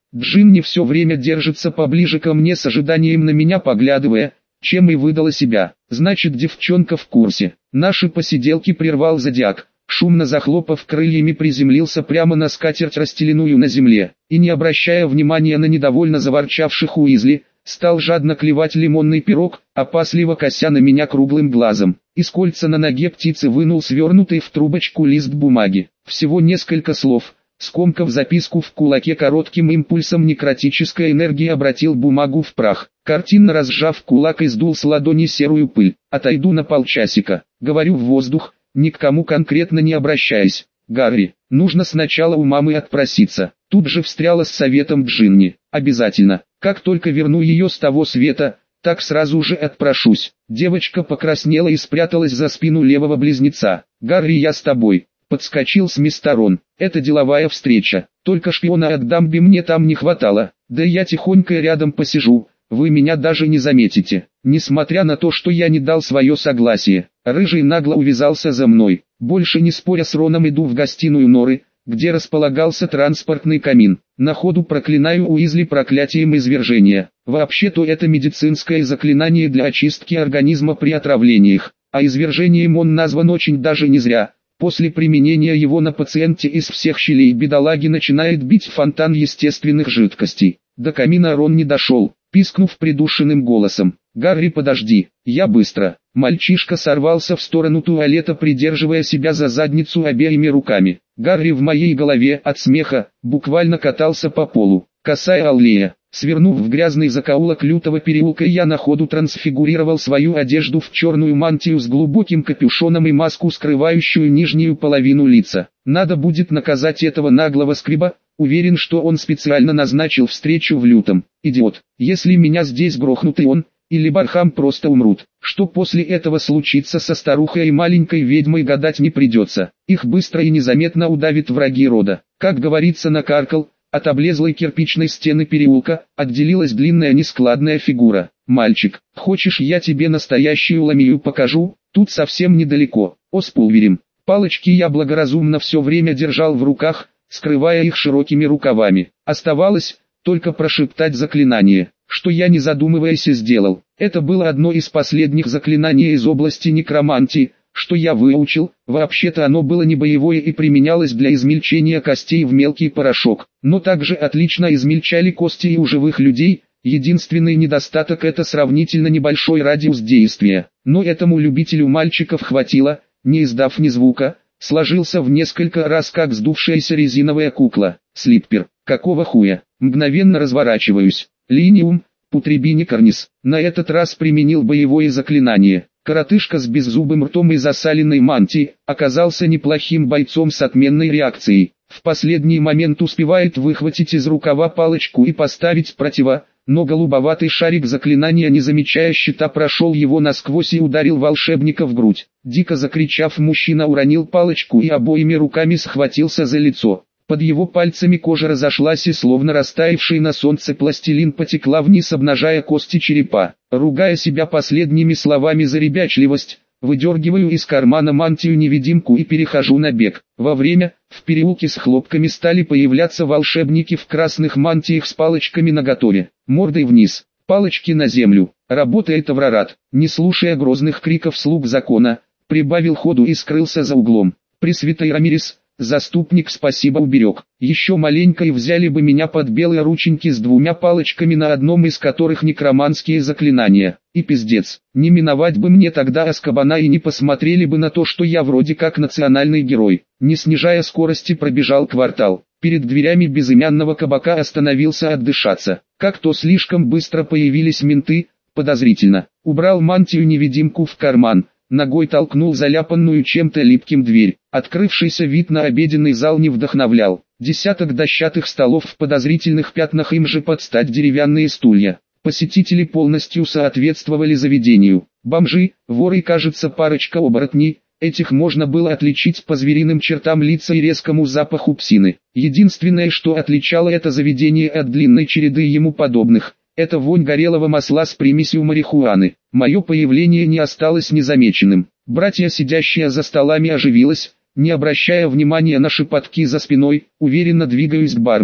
Джинни все время держится поближе ко мне с ожиданием на меня поглядывая, чем и выдала себя. Значит, девчонка в курсе. Наши посиделки прервал зодиак. Шумно захлопав крыльями, приземлился прямо на скатерть, расстеленную на земле, и не обращая внимания на недовольно заворчавших Уизли, стал жадно клевать лимонный пирог, опасливо кося на меня круглым глазом. Из кольца на ноге птицы вынул свернутый в трубочку лист бумаги. Всего несколько слов. Скомкав записку в кулаке, коротким импульсом некротической энергии обратил бумагу в прах. Картинно разжав кулак и сдул с ладони серую пыль. Отойду на полчасика. Говорю в воздух, ни к кому конкретно не обращаясь. Гарри, нужно сначала у мамы отпроситься. Тут же встряла с советом Джинни. Обязательно. Как только верну ее с того света, так сразу же отпрошусь. Девочка покраснела и спряталась за спину левого близнеца. Гарри, я с тобой. Подскочил с места Рон. Это деловая встреча. Только шпиона от Дамби мне там не хватало. Да я тихонько рядом посижу. Вы меня даже не заметите. Несмотря на то, что я не дал свое согласие, Рыжий нагло увязался за мной. Больше не споря с Роном, иду в гостиную Норы, где располагался транспортный камин. На ходу проклинаю Уизли проклятием извержения. Вообще-то это медицинское заклинание для очистки организма при отравлениях. А извержением он назван очень даже не зря. После применения его на пациенте из всех щелей бедолаги начинает бить фонтан естественных жидкостей. До камина Рон не дошел, пискнув придушенным голосом. «Гарри, подожди, я быстро». Мальчишка сорвался в сторону туалета, придерживая себя за задницу обеими руками. Гарри в моей голове от смеха буквально катался по полу. Косая аллея. Свернув в грязный закоулок лютого переулка, я на ходу трансфигурировал свою одежду в черную мантию с глубоким капюшоном и маску, скрывающую нижнюю половину лица. Надо будет наказать этого наглого скриба. Уверен, что он специально назначил встречу в лютом. Идиот. Если меня здесь грохнут и он, или Бархам просто умрут. Что после этого случится со старухой и маленькой ведьмой, гадать не придется. Их быстро и незаметно удавит враги рода. Как говорится, накаркал. От облезлой кирпичной стены переулка отделилась длинная нескладная фигура. «Мальчик, хочешь, я тебе настоящую ламию покажу? Тут совсем недалеко, Оспулверим». Палочки я благоразумно все время держал в руках, скрывая их широкими рукавами. Оставалось только прошептать заклинание, что я не задумываясь сделал. Это было одно из последних заклинаний из области некромантии, что я выучил. Вообще-то оно было не боевое и применялось для измельчения костей в мелкий порошок, но также отлично измельчали кости и у живых людей. Единственный недостаток — это сравнительно небольшой радиус действия, но этому любителю мальчиков хватило. Не издав ни звука, сложился в несколько раз как сдувшаяся резиновая кукла. Слиппер, какого хуя? Мгновенно разворачиваюсь. Линиум, Путребини Карнис. На этот раз применил боевое заклинание. Коротышка с беззубым ртом и засаленной мантией оказался неплохим бойцом с отменной реакцией. В последний момент успевает выхватить из рукава палочку и поставить противо, но голубоватый шарик заклинания, не замечая щита, прошел его насквозь и ударил волшебника в грудь. Дико закричав, мужчина уронил палочку и обоими руками схватился за лицо. Под его пальцами кожа разошлась и словно растаявший на солнце пластилин потекла вниз, обнажая кости черепа. Ругая себя последними словами за ребячливость, выдергиваю из кармана мантию-невидимку и перехожу на бег. В переулке с хлопками стали появляться волшебники в красных мантиях с палочками наготове. Мордой вниз, палочки на землю. Работает Аврорат. Не слушая грозных криков слуг закона, прибавил ходу и скрылся за углом. Пресвитой Рамирес, заступник, спасибо, уберег. Еще маленько и взяли бы меня под белые рученьки с двумя палочками, на одном из которых некроманские заклинания. И пиздец, не миновать бы мне тогда Азкабана и не посмотрели бы на то, что я вроде как национальный герой. Не снижая скорости пробежал квартал. Перед дверями безымянного кабака остановился отдышаться. Как-то слишком быстро появились менты, подозрительно. Убрал мантию-невидимку в карман. Ногой толкнул заляпанную чем-то липким дверь. Открывшийся вид на обеденный зал не вдохновлял. Десяток дощатых столов в подозрительных пятнах, им же под стать деревянные стулья. Посетители полностью соответствовали заведению. Бомжи, воры и, кажется, парочка оборотней. Этих можно было отличить по звериным чертам лица и резкому запаху псины. Единственное, что отличало это заведение от длинной череды ему подобных, это вонь горелого масла с примесью марихуаны. Мое появление не осталось незамеченным. Братья, сидящие за столами, оживилась, не обращая внимания на шепотки за спиной, уверенно двигаюсь к бармену.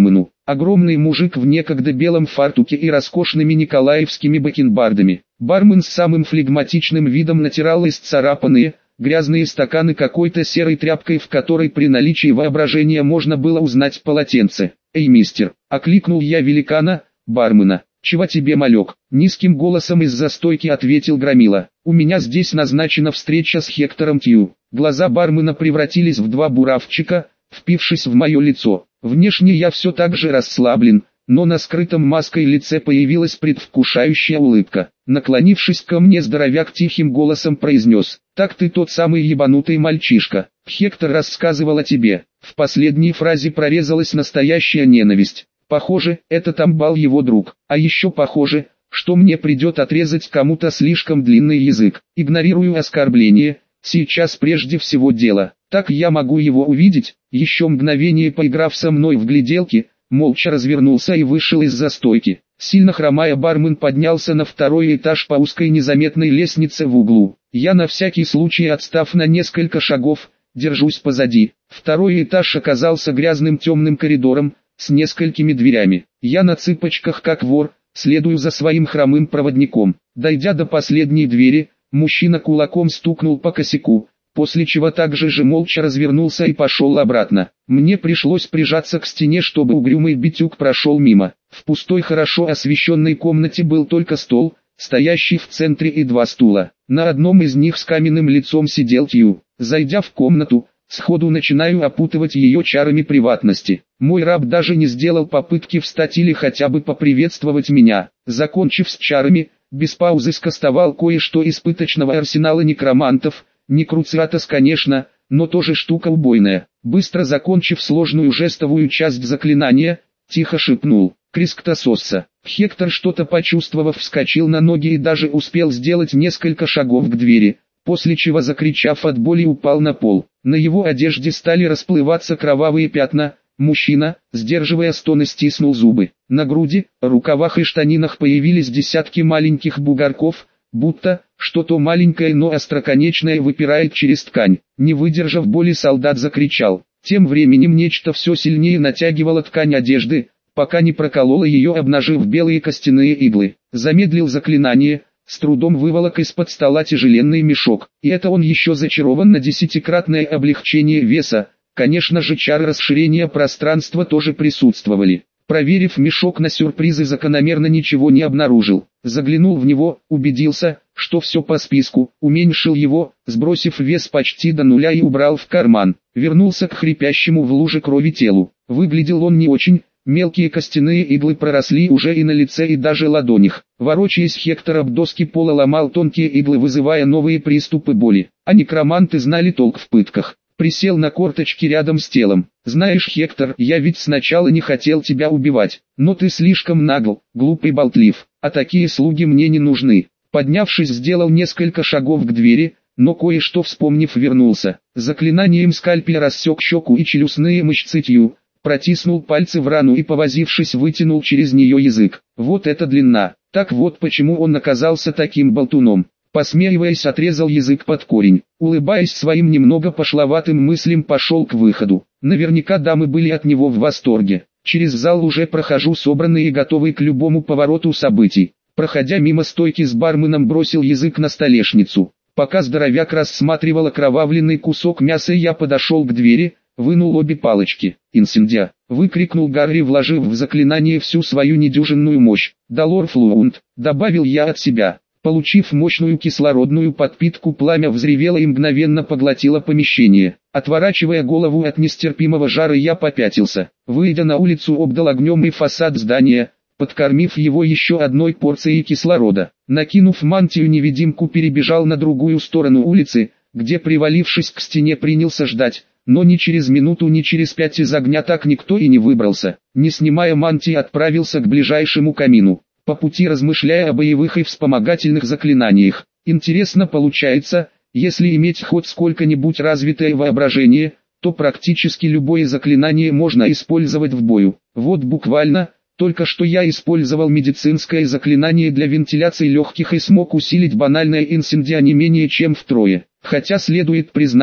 Огромный мужик в некогда белом фартуке и роскошными николаевскими бакенбардами. Бармен с самым флегматичным видом натирал исцарапанные, грязные стаканы какой-то серой тряпкой, в которой при наличии воображения можно было узнать полотенце. «Эй, мистер!» — окликнул я великана, бармена. «Чего тебе, малек?» — низким голосом из-за стойки ответил Громила. «У меня здесь назначена встреча с Хектором Тью». Глаза бармена превратились в два буравчика, впившись в мое лицо. Внешне я все так же расслаблен, но на скрытом маской лице появилась предвкушающая улыбка. Наклонившись ко мне, здоровяк тихим голосом произнес: «Так ты тот самый ебанутый мальчишка. Хектор рассказывал о тебе». В последней фразе прорезалась настоящая ненависть. Похоже, этот амбал его друг. А еще похоже, что мне придет отрезать кому-то слишком длинный язык. Игнорирую оскорбление, сейчас прежде всего дело. Так я могу его увидеть? Еще мгновение поиграв со мной в гляделки, молча развернулся и вышел из-за стойки. Сильно хромая, бармен поднялся на второй этаж по узкой незаметной лестнице в углу. Я на всякий случай, отстав на несколько шагов, держусь позади. Второй этаж оказался грязным темным коридором, с несколькими дверями. Я на цыпочках, как вор, следую за своим хромым проводником. Дойдя до последней двери, мужчина кулаком стукнул по косяку, после чего также же молча развернулся и пошел обратно. Мне пришлось прижаться к стене, чтобы угрюмый битюк прошел мимо. В пустой, хорошо освещенной комнате был только стол, стоящий в центре, и два стула. На одном из них с каменным лицом сидел Тью. Зайдя в комнату, сходу начинаю опутывать ее чарами приватности. Мой раб даже не сделал попытки встать или хотя бы поприветствовать меня. Закончив с чарами, без паузы скостовал кое-что из пыточного арсенала некромантов. Не Круциатос, конечно, но тоже штука убойная. Быстро закончив сложную жестовую часть заклинания, тихо шепнул: «Крисктососса». Хектор, что-то почувствовав, вскочил на ноги и даже успел сделать несколько шагов к двери, после чего, закричав от боли, упал на пол. На его одежде стали расплываться кровавые пятна. Мужчина, сдерживая стоны, стиснул зубы. На груди, рукавах и штанинах появились десятки маленьких бугорков, будто что-то маленькое, но остроконечное выпирает через ткань. Не выдержав боли, солдат закричал. Тем временем нечто все сильнее натягивало ткань одежды, пока не прокололо ее, обнажив белые костяные иглы. Замедлил заклинание, с трудом выволок из-под стола тяжеленный мешок. И это он еще зачарован на 10-кратное облегчение веса. Конечно же, чары расширения пространства тоже присутствовали. Проверив мешок на сюрпризы, закономерно ничего не обнаружил. Заглянул в него, убедился, что все по списку, уменьшил его, сбросив вес почти до нуля, и убрал в карман. Вернулся к хрипящему в луже крови телу. Выглядел он не очень, мелкие костяные иглы проросли уже и на лице, и даже ладонях. Ворочаясь, Хектор об доски пола ломал тонкие иглы, вызывая новые приступы боли. А некроманты знали толк в пытках. Присел на корточки рядом с телом. «Знаешь, Хектор, я ведь сначала не хотел тебя убивать, но ты слишком нагл, глуп и болтлив, а такие слуги мне не нужны». Поднявшись, сделал несколько шагов к двери, но кое-что вспомнив, вернулся. Заклинанием скальпеля рассек щеку и челюстные мышцы Тью, протиснул пальцы в рану и, повозившись, вытянул через нее язык. Вот это длина! Так вот почему он оказался таким болтуном. Посмеиваясь, отрезал язык под корень. Улыбаясь своим немного пошловатым мыслям, пошел к выходу. Наверняка дамы были от него в восторге. Через зал уже прохожу, собранный и готовый к любому повороту событий. Проходя мимо стойки с барменом, бросил язык на столешницу. Пока здоровяк рассматривал окровавленный кусок мяса, я подошел к двери, вынул обе палочки. «Инсендия!» — выкрикнул Гарри, вложив в заклинание всю свою недюжинную мощь. «Долор флуунт!» — добавил я от себя. Получив мощную кислородную подпитку, пламя взревело и мгновенно поглотило помещение. Отворачивая голову от нестерпимого жара, я попятился. Выйдя на улицу, обдал огнем и фасад здания, подкормив его еще одной порцией кислорода. Накинув мантию-невидимку, перебежал на другую сторону улицы, где, привалившись к стене, принялся ждать. Но ни через минуту, ни через 5 из огня так никто и не выбрался. Не снимая мантии, отправился к ближайшему камину, по пути размышляя о боевых и вспомогательных заклинаниях. Интересно получается, если иметь хоть сколько-нибудь развитое воображение, то практически любое заклинание можно использовать в бою. Вот буквально, только что я использовал медицинское заклинание для вентиляции легких и смог усилить банальное инсендия не менее чем втрое. Хотя следует признать,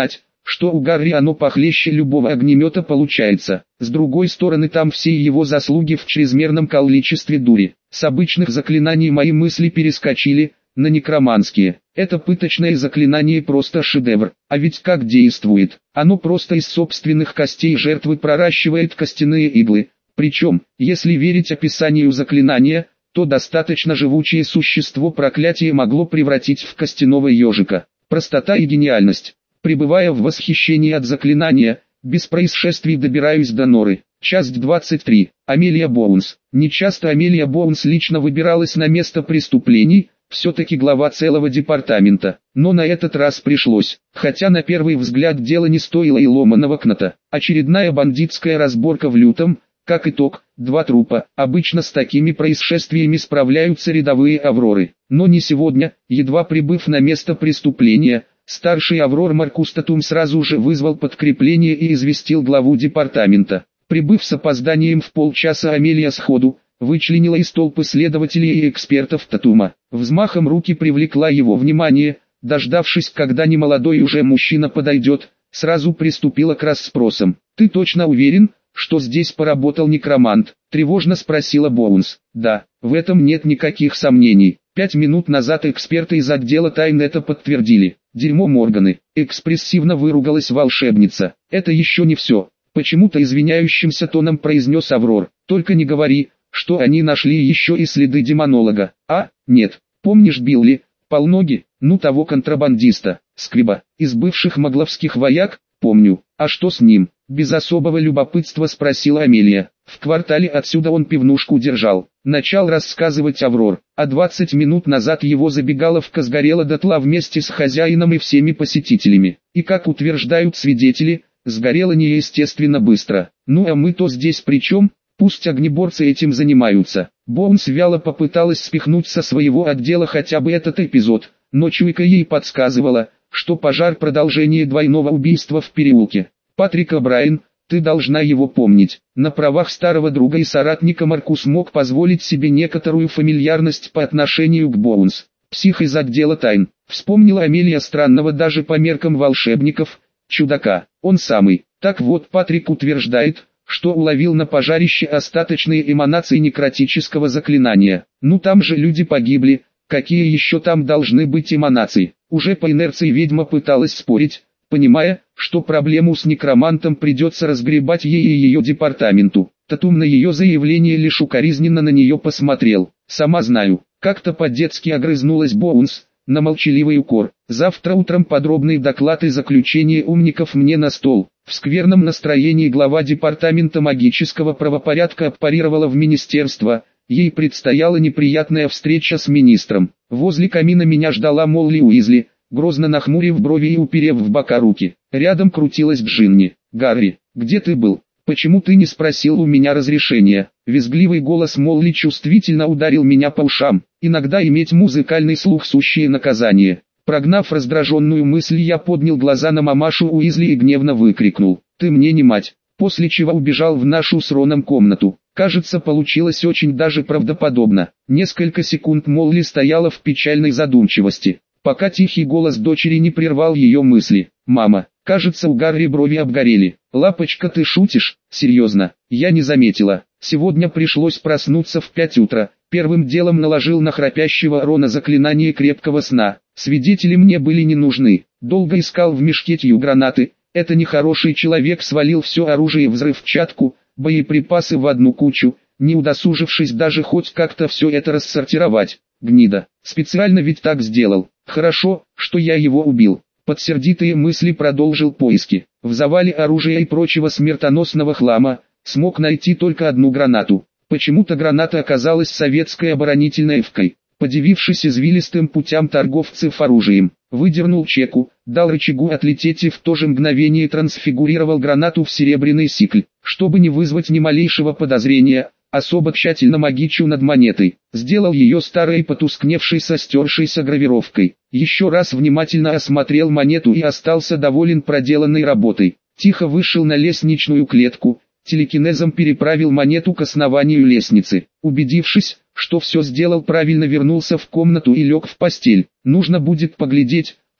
что у Гарри оно похлеще любого огнемета получается. С другой стороны, там все его заслуги в чрезмерном количестве дури. С обычных заклинаний мои мысли перескочили на некроманские. Это пыточное заклинание просто шедевр. А ведь как действует? Оно просто из собственных костей жертвы проращивает костяные иглы. Причем, если верить описанию заклинания, то достаточно живучее существо проклятие могло превратить в костяного ежика. Простота и гениальность. Пребывая в восхищении от заклинания, без происшествий добираюсь до норы. Часть 23. Амелия Боунс. Нечасто Амелия Боунс лично выбиралась на место преступлений, все-таки глава целого департамента. Но на этот раз пришлось, хотя на первый взгляд дело не стоило и ломаного кнота. Очередная бандитская разборка в лютом, как итог, 2 трупа. Обычно с такими происшествиями справляются рядовые Авроры. Но не сегодня. Едва прибыв на место преступления, старший Аврор Маркус Татум сразу же вызвал подкрепление и известил главу департамента. Прибыв с опозданием в полчаса, Амелия сходу вычленила из толпы следователей и экспертов Татума. Взмахом руки привлекла его внимание, дождавшись, когда немолодой уже мужчина подойдет, сразу приступила к расспросам. «Ты точно уверен, что здесь поработал некромант?» — тревожно спросила Боунс. «Да, в этом нет никаких сомнений. 5 минут назад эксперты из отдела тайн это подтвердили. Дерьмо Морганы!» — экспрессивно выругалась волшебница. «Это еще не все», — почему-то извиняющимся тоном произнес Аврор. «Только не говори, что они нашли еще и следы демонолога». «А, нет, помнишь Билли, Полноги, ну того контрабандиста, Скриба, из бывших могловских вояк?» «Помню. А что с ним?» — без особого любопытства спросила Амелия. «В квартале отсюда он пивнушку держал», — начал рассказывать Аврор. «А 20 минут назад его забегаловка сгорела дотла вместе с хозяином и всеми посетителями. И как утверждают свидетели, сгорела неестественно быстро. Ну а мы-то здесь при чем? Пусть огнеборцы этим занимаются». Боунс вяло попыталась спихнуть со своего отдела хотя бы этот эпизод, но чуйка ей подсказывала, что пожар — продолжение двойного убийства в переулке. «Патрик О'Брайен, ты должна его помнить». На правах старого друга и соратника Маркус мог позволить себе некоторую фамильярность по отношению к Боунс. «Псих из отдела тайн», — вспомнила Амелия странного даже по меркам волшебников, чудака. «Он самый». Так вот, Патрик утверждает, что уловил на пожарище остаточные эманации некротического заклинания. Ну там же люди погибли, какие еще там должны быть эманации? Уже по инерции ведьма пыталась спорить, понимая, что проблему с некромантом придется разгребать ей и ее департаменту. Татум на ее заявление лишь укоризненно на нее посмотрел. «Сама знаю», — как-то по-детски огрызнулась Боунс, на молчаливый укор. «Завтра утром подробный доклад и заключение умников мне на стол». В скверном настроении глава департамента магического правопорядка аппарировала в министерство. Ей предстояла неприятная встреча с министром. Возле камина меня ждала Молли Уизли, грозно нахмурив брови и уперев в бока руки. Рядом крутилась Джинни. «Гарри, где ты был? Почему ты не спросил у меня разрешения?» Визгливый голос Молли чувствительно ударил меня по ушам. Иногда иметь музыкальный слух — сущее наказание. Прогнав раздраженную мысль, я поднял глаза на мамашу Уизли и гневно выкрикнул: «Ты мне не мать!», после чего убежал в нашу с Роном комнату. Кажется, получилось очень даже правдоподобно. Несколько секунд Молли стояла в печальной задумчивости, пока тихий голос дочери не прервал ее мысли. «Мама, кажется, у Гарри брови обгорели». «Лапочка, ты шутишь? Серьезно?» «Я не заметила. Сегодня пришлось проснуться в 5 утра. Первым делом наложил на храпящего Рона заклинание крепкого сна. Свидетели мне были не нужны. Долго искал в мешке гранаты. Это нехороший человек свалил все оружие в взрывчатку, боеприпасы в одну кучу, не удосужившись даже хоть как-то все это рассортировать. Гнида. Специально ведь так сделал. Хорошо, что я его убил». Под сердитые мысли продолжил поиски. В завале оружия и прочего смертоносного хлама смог найти только одну гранату. Почему-то граната оказалась советской оборонительной эвкой. Подивившись извилистым путям торговцев оружием, выдернул чеку, дал рычагу отлететь и в то же мгновение трансфигурировал гранату в серебряный сикль. Чтобы не вызвать ни малейшего подозрения, особо тщательно магичу над монетой, сделал ее старой и потускневшей со стершейся гравировкой. Еще раз внимательно осмотрел монету и остался доволен проделанной работой. Тихо вышел на лестничную клетку, телекинезом переправил монету к основанию лестницы. Убедившись, что все сделал правильно, вернулся в комнату и лег в постель. Нужно будет поглядеть,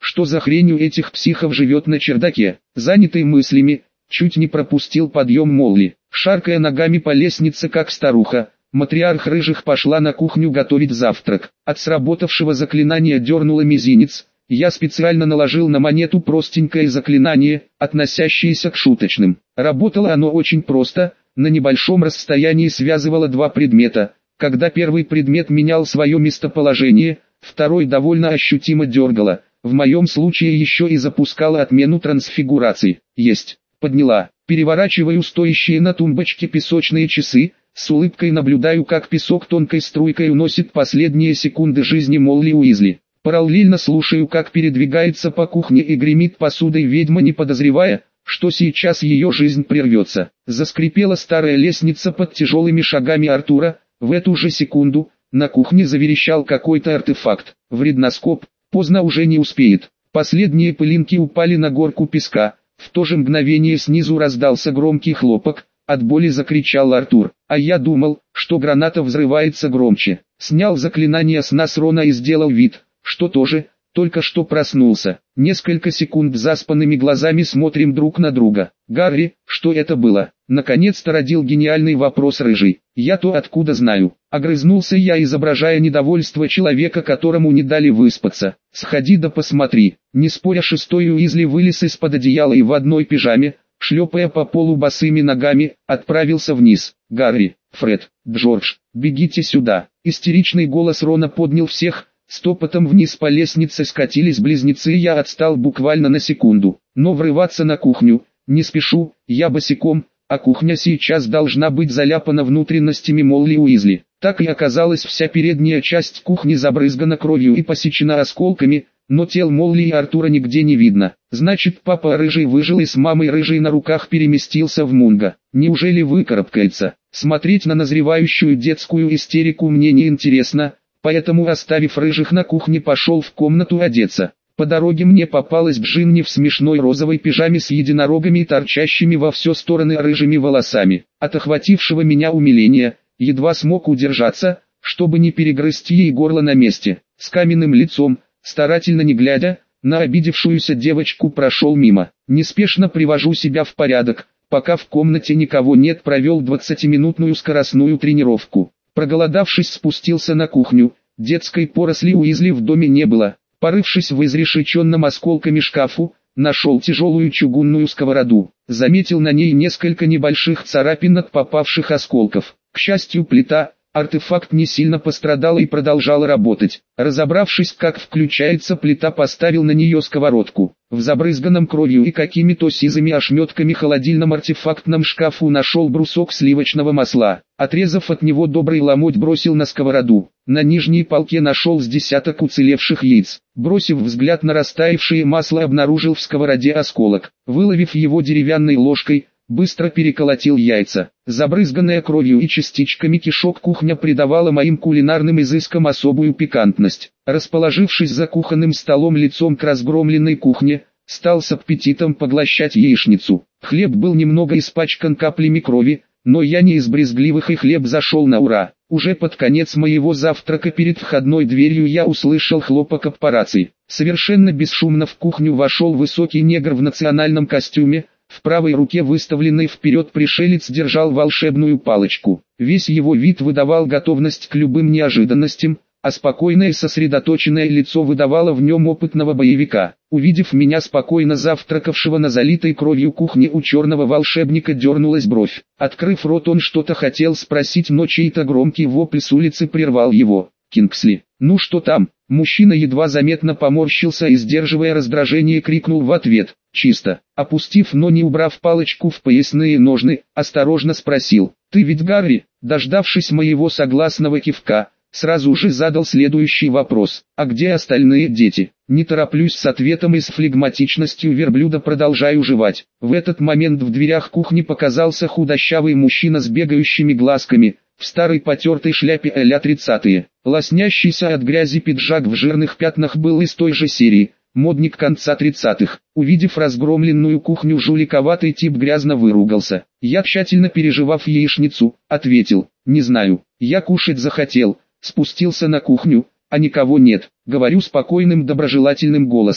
что за хрень у этих психов живет на чердаке. Занятый мыслями, чуть не пропустил подъем Молли. Шаркая ногами по лестнице как старуха, матриарх рыжих пошла на кухню готовить завтрак. От сработавшего заклинания дернула мизинец. Я специально наложил на монету простенькое заклинание, относящееся к шуточным. Работало оно очень просто, на небольшом расстоянии связывало два предмета. Когда первый предмет менял свое местоположение, второй довольно ощутимо дергало. В моем случае еще и запускала отмену трансфигурации. Есть. Подняла. Переворачиваю стоящие на тумбочке песочные часы. С улыбкой наблюдаю, как песок тонкой струйкой уносит последние секунды жизни Молли Уизли. Параллельно слушаю, как передвигается по кухне и гремит посудой ведьма, не подозревая, что сейчас ее жизнь прервется. Заскрипела старая лестница под тяжелыми шагами Артура. В эту же секунду на кухне заверещал какой-то артефакт. Вредноскоп. Поздно, уже не успеет. Последние пылинки упали на горку песка. В то же мгновение снизу раздался громкий хлопок. От боли закричал Артур. А я думал, что граната взрывается громче. Снял заклинание с нас Рона и сделал вид, что тоже, только что проснулся. Несколько секунд заспанными глазами смотрим друг на друга. «Гарри, что это было?» Наконец-то родил гениальный вопрос рыжий. «Я-то откуда знаю?» Огрызнулся я, изображая недовольство человека, которому не дали выспаться. «Сходи да посмотри». Не споря, шестой Уизли вылез из-под одеяла и в одной пижаме, шлепая по полу босыми ногами, отправился вниз. «Гарри, Фред, Джордж, бегите сюда!» Истеричный голос Рона поднял всех. Стопотом вниз по лестнице скатились близнецы, и я отстал буквально на секунду. Но врываться на кухню не спешу, я босиком, а кухня сейчас должна быть заляпана внутренностями Молли Уизли. Так и оказалось, вся передняя часть кухни забрызгана кровью и посечена осколками, но тел Молли и Артура нигде не видно. Значит, папа рыжий выжил и с мамой рыжей на руках переместился в Мунго. Неужели выкарабкается? Смотреть на назревающую детскую истерику мне не интересно. Поэтому, оставив рыжих на кухне, пошел в комнату одеться. По дороге мне попалась Джинни в смешной розовой пижаме с единорогами и торчащими во все стороны рыжими волосами. От охватившего меня умиления, едва смог удержаться, чтобы не перегрызть ей горло на месте. С каменным лицом, старательно не глядя, на обидевшуюся девочку прошел мимо. Неспешно привожу себя в порядок, пока в комнате никого нет, провел 20-минутную скоростную тренировку. Проголодавшись, спустился на кухню. Детской поросли Уизли в доме не было. Порывшись в изрешеченном осколками шкафу, нашел тяжелую чугунную сковороду. Заметил на ней несколько небольших царапин от попавших осколков. К счастью, плита, артефакт, не сильно пострадала и продолжала работать. Разобравшись, как включается плита, поставил на нее сковородку. В забрызганном кровью и какими-то сизыми ошметками холодильном артефактном шкафу нашел брусок сливочного масла. Отрезав от него добрый ломоть, бросил на сковороду. На нижней полке нашел с десяток уцелевших яиц. Бросив взгляд на растаявшее масло, обнаружил в сковороде осколок. Выловив его деревянной ложкой, быстро переколотил яйца. Забрызганная кровью и частичками кишок кухня придавала моим кулинарным изыскам особую пикантность. Расположившись за кухонным столом лицом к разгромленной кухне, стал с аппетитом поглощать яичницу. Хлеб был немного испачкан каплями крови, но я не из брезгливых, и хлеб зашел на ура. Уже под конец моего завтрака перед входной дверью я услышал хлопок об по рации. Совершенно бесшумно в кухню вошел высокий негр в национальном костюме. В правой руке, выставленной вперед, пришелец держал волшебную палочку. Весь его вид выдавал готовность к любым неожиданностям, а спокойное и сосредоточенное лицо выдавало в нем опытного боевика. Увидев меня, спокойно завтракавшего на залитой кровью кухне, у черного волшебника дернулась бровь. Открыв рот, он что-то хотел спросить, но чей-то громкий вопль с улицы прервал его. «Кингсли, ну что там?» Мужчина едва заметно поморщился и, сдерживая раздражение, крикнул в ответ: «Чисто». Опустив, но не убрав палочку в поясные ножны, осторожно спросил: «Ты ведь Гарри?» Дождавшись моего согласного кивка, сразу же задал следующий вопрос: «А где остальные дети?» Не тороплюсь с ответом и с флегматичностью верблюда продолжаю жевать. В этот момент в дверях кухни показался худощавый мужчина с бегающими глазками, в старой потертой шляпе а-ля 30-е. Лоснящийся от грязи пиджак в жирных пятнах был из той же серии, модник конца 30-х. Увидев разгромленную кухню, жуликоватый тип грязно выругался. Я, тщательно пережевав яичницу, ответил: «Не знаю, я кушать захотел». Спустился на кухню, а никого нет. Говорю спокойным доброжелательным голосом: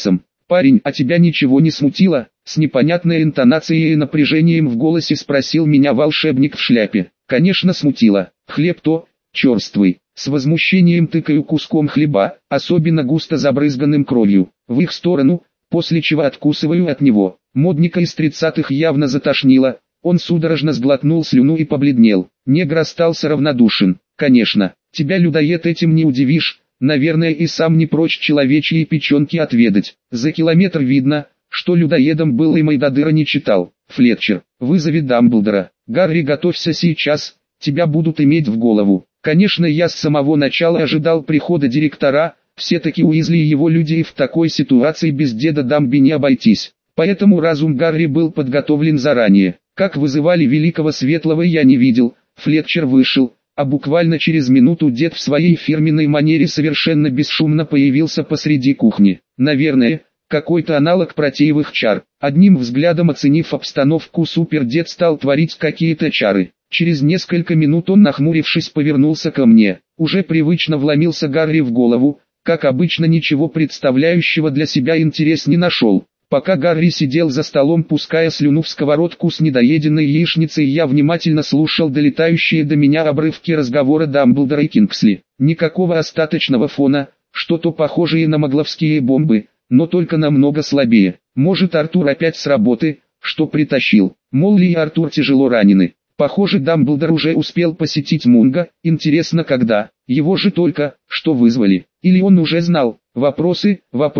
«Парень, а тебя ничего не смутило?» С непонятной интонацией и напряжением в голосе спросил меня волшебник в шляпе. «Конечно смутило. Хлеб-то, черствый». С возмущением тыкаю куском хлеба, особенно густо забрызганным кровью, в их сторону, после чего откусываю от него. Модника из 30-х явно затошнило, он судорожно сглотнул слюну и побледнел. Негр остался равнодушен. «Конечно, тебя, людоед, этим не удивишь, наверное, и сам не прочь человечьи печенки отведать. За километр видно, что людоедом был и Майдадыра не читал. Флетчер, вызови Дамблдора. Гарри, готовься сейчас, тебя будут иметь в голову». Конечно, я с самого начала ожидал прихода директора, все-таки Уизли и его люди и в такой ситуации без деда Дамби не обойтись. Поэтому разум Гарри был подготовлен заранее. Как вызывали Великого Светлого, я не видел. Флетчер вышел, а буквально через минуту дед в своей фирменной манере совершенно бесшумно появился посреди кухни. Наверное, какой-то аналог протеевых чар. Одним взглядом оценив обстановку, супердед стал творить какие-то чары. Через несколько минут он, нахмурившись, повернулся ко мне. Уже привычно вломился Гарри в голову, как обычно ничего представляющего для себя интерес не нашел. Пока Гарри сидел за столом, пуская слюну в сковородку с недоеденной яичницей, я внимательно слушал долетающие до меня обрывки разговора Дамблдора и Кингсли. Никакого остаточного фона, что-то похожее на магловские бомбы, но только намного слабее. Может, Артур опять с работы, что притащил. Молли и Артур тяжело ранены. Похоже, Дамблдор уже успел посетить Мунга, интересно когда, его же только что вызвали. Или он уже знал? Вопросы.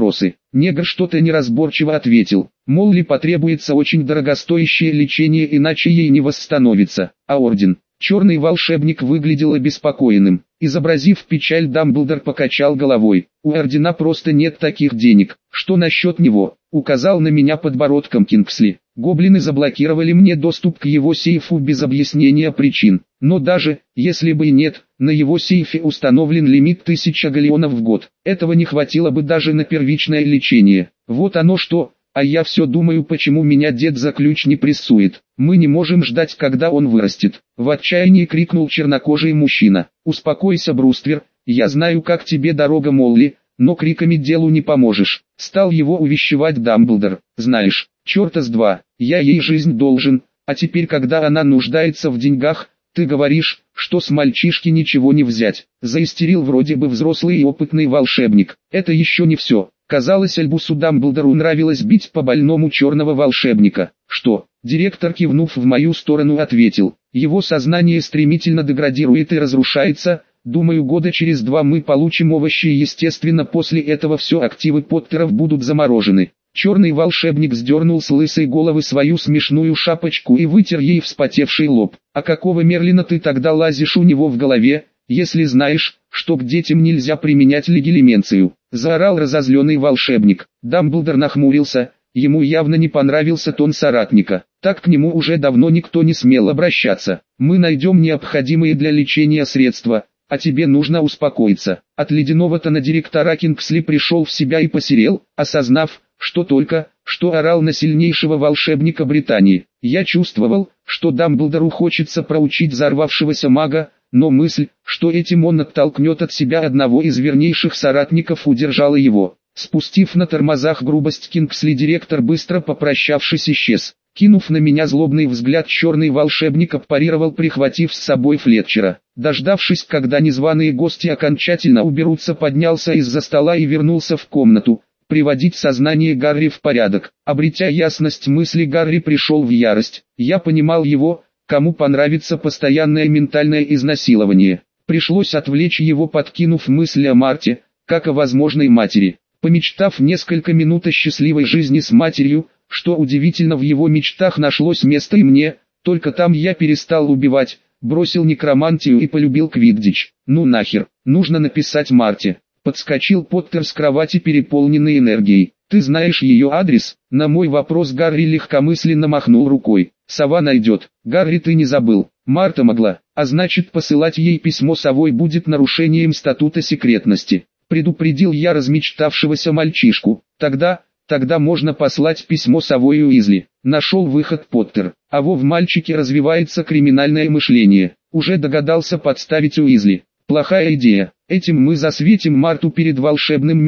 Негр что-то неразборчиво ответил. Молли потребуется очень дорогостоящее лечение, иначе ей не восстановится. А орден? Черный волшебник выглядел обеспокоенным. Изобразив печаль, Дамблдор покачал головой. У ордена просто нет таких денег. Что насчет него? Указал на меня подбородком Кингсли. Гоблины заблокировали мне доступ к его сейфу без объяснения причин. Но даже, если бы и нет, на его сейфе установлен лимит 1000 галлеонов в год. Этого не хватило бы даже на первичное лечение. Вот оно что, а я все думаю, почему меня дед за ключ не прессует. Мы не можем ждать, когда он вырастет. В отчаянии крикнул чернокожий мужчина. Успокойся, Бруствер, я знаю, как тебе дорога, Молли, но криками делу не поможешь. Стал его увещевать Дамблдор. Знаешь, черта с два, я ей жизнь должен, а теперь, когда она нуждается в деньгах, ты говоришь, что с мальчишки ничего не взять. Заистерил вроде бы взрослый и опытный волшебник. Это еще не все. Казалось, Альбусу Дамблдору нравилось бить по больному черного волшебника. Что? Директор, кивнув в мою сторону, ответил. Его сознание стремительно деградирует и разрушается. Думаю, года через 2 мы получим овощи, и естественно после этого все активы Поттеров будут заморожены. Черный волшебник сдернул с лысой головы свою смешную шапочку и вытер ей вспотевший лоб. «А какого Мерлина ты тогда лазишь у него в голове, если знаешь, что к детям нельзя применять легилименцию?» — заорал разозленный волшебник. Дамблдор нахмурился, ему явно не понравился тон соратника. Так к нему уже давно никто не смел обращаться. «Мы найдем необходимые для лечения средства, а тебе нужно успокоиться». От ледяного тона директора Кингсли пришел в себя и посерел, осознав, что только что орал на сильнейшего волшебника Британии. Я чувствовал, что Дамблдору хочется проучить взорвавшегося мага, но мысль, что этим он оттолкнет от себя одного из вернейших соратников, удержала его. Спустив на тормозах грубость Кингсли, директор, быстро попрощавшись, исчез. Кинув на меня злобный взгляд, черный волшебник парировал, прихватив с собой Флетчера. Дождавшись, когда незваные гости окончательно уберутся, поднялся из-за стола и вернулся в комнату, приводить сознание Гарри в порядок. Обретя ясность мысли, Гарри пришел в ярость. Я понимал его, кому понравится постоянное ментальное изнасилование. Пришлось отвлечь его, подкинув мысль о Марте, как о возможной матери. Помечтав несколько минут о счастливой жизни с матерью, что удивительно, в его мечтах нашлось место и мне, только там я перестал убивать, бросил некромантию и полюбил квиддич. Ну нахер, нужно написать Марте. Подскочил Поттер с кровати, переполненный энергией. «Ты знаешь ее адрес?» На мой вопрос Гарри легкомысленно махнул рукой. «Сова найдет». «Гарри, ты не забыл? Марта могла, а значит, посылать ей письмо совой будет нарушением статута секретности». Предупредил я размечтавшегося мальчишку. Тогда можно послать письмо совой Уизли. Нашел выход Поттер. А в мальчике развивается криминальное мышление. Уже догадался подставить Уизли. Плохая идея. Этим мы засветим Марту перед волшебным миром.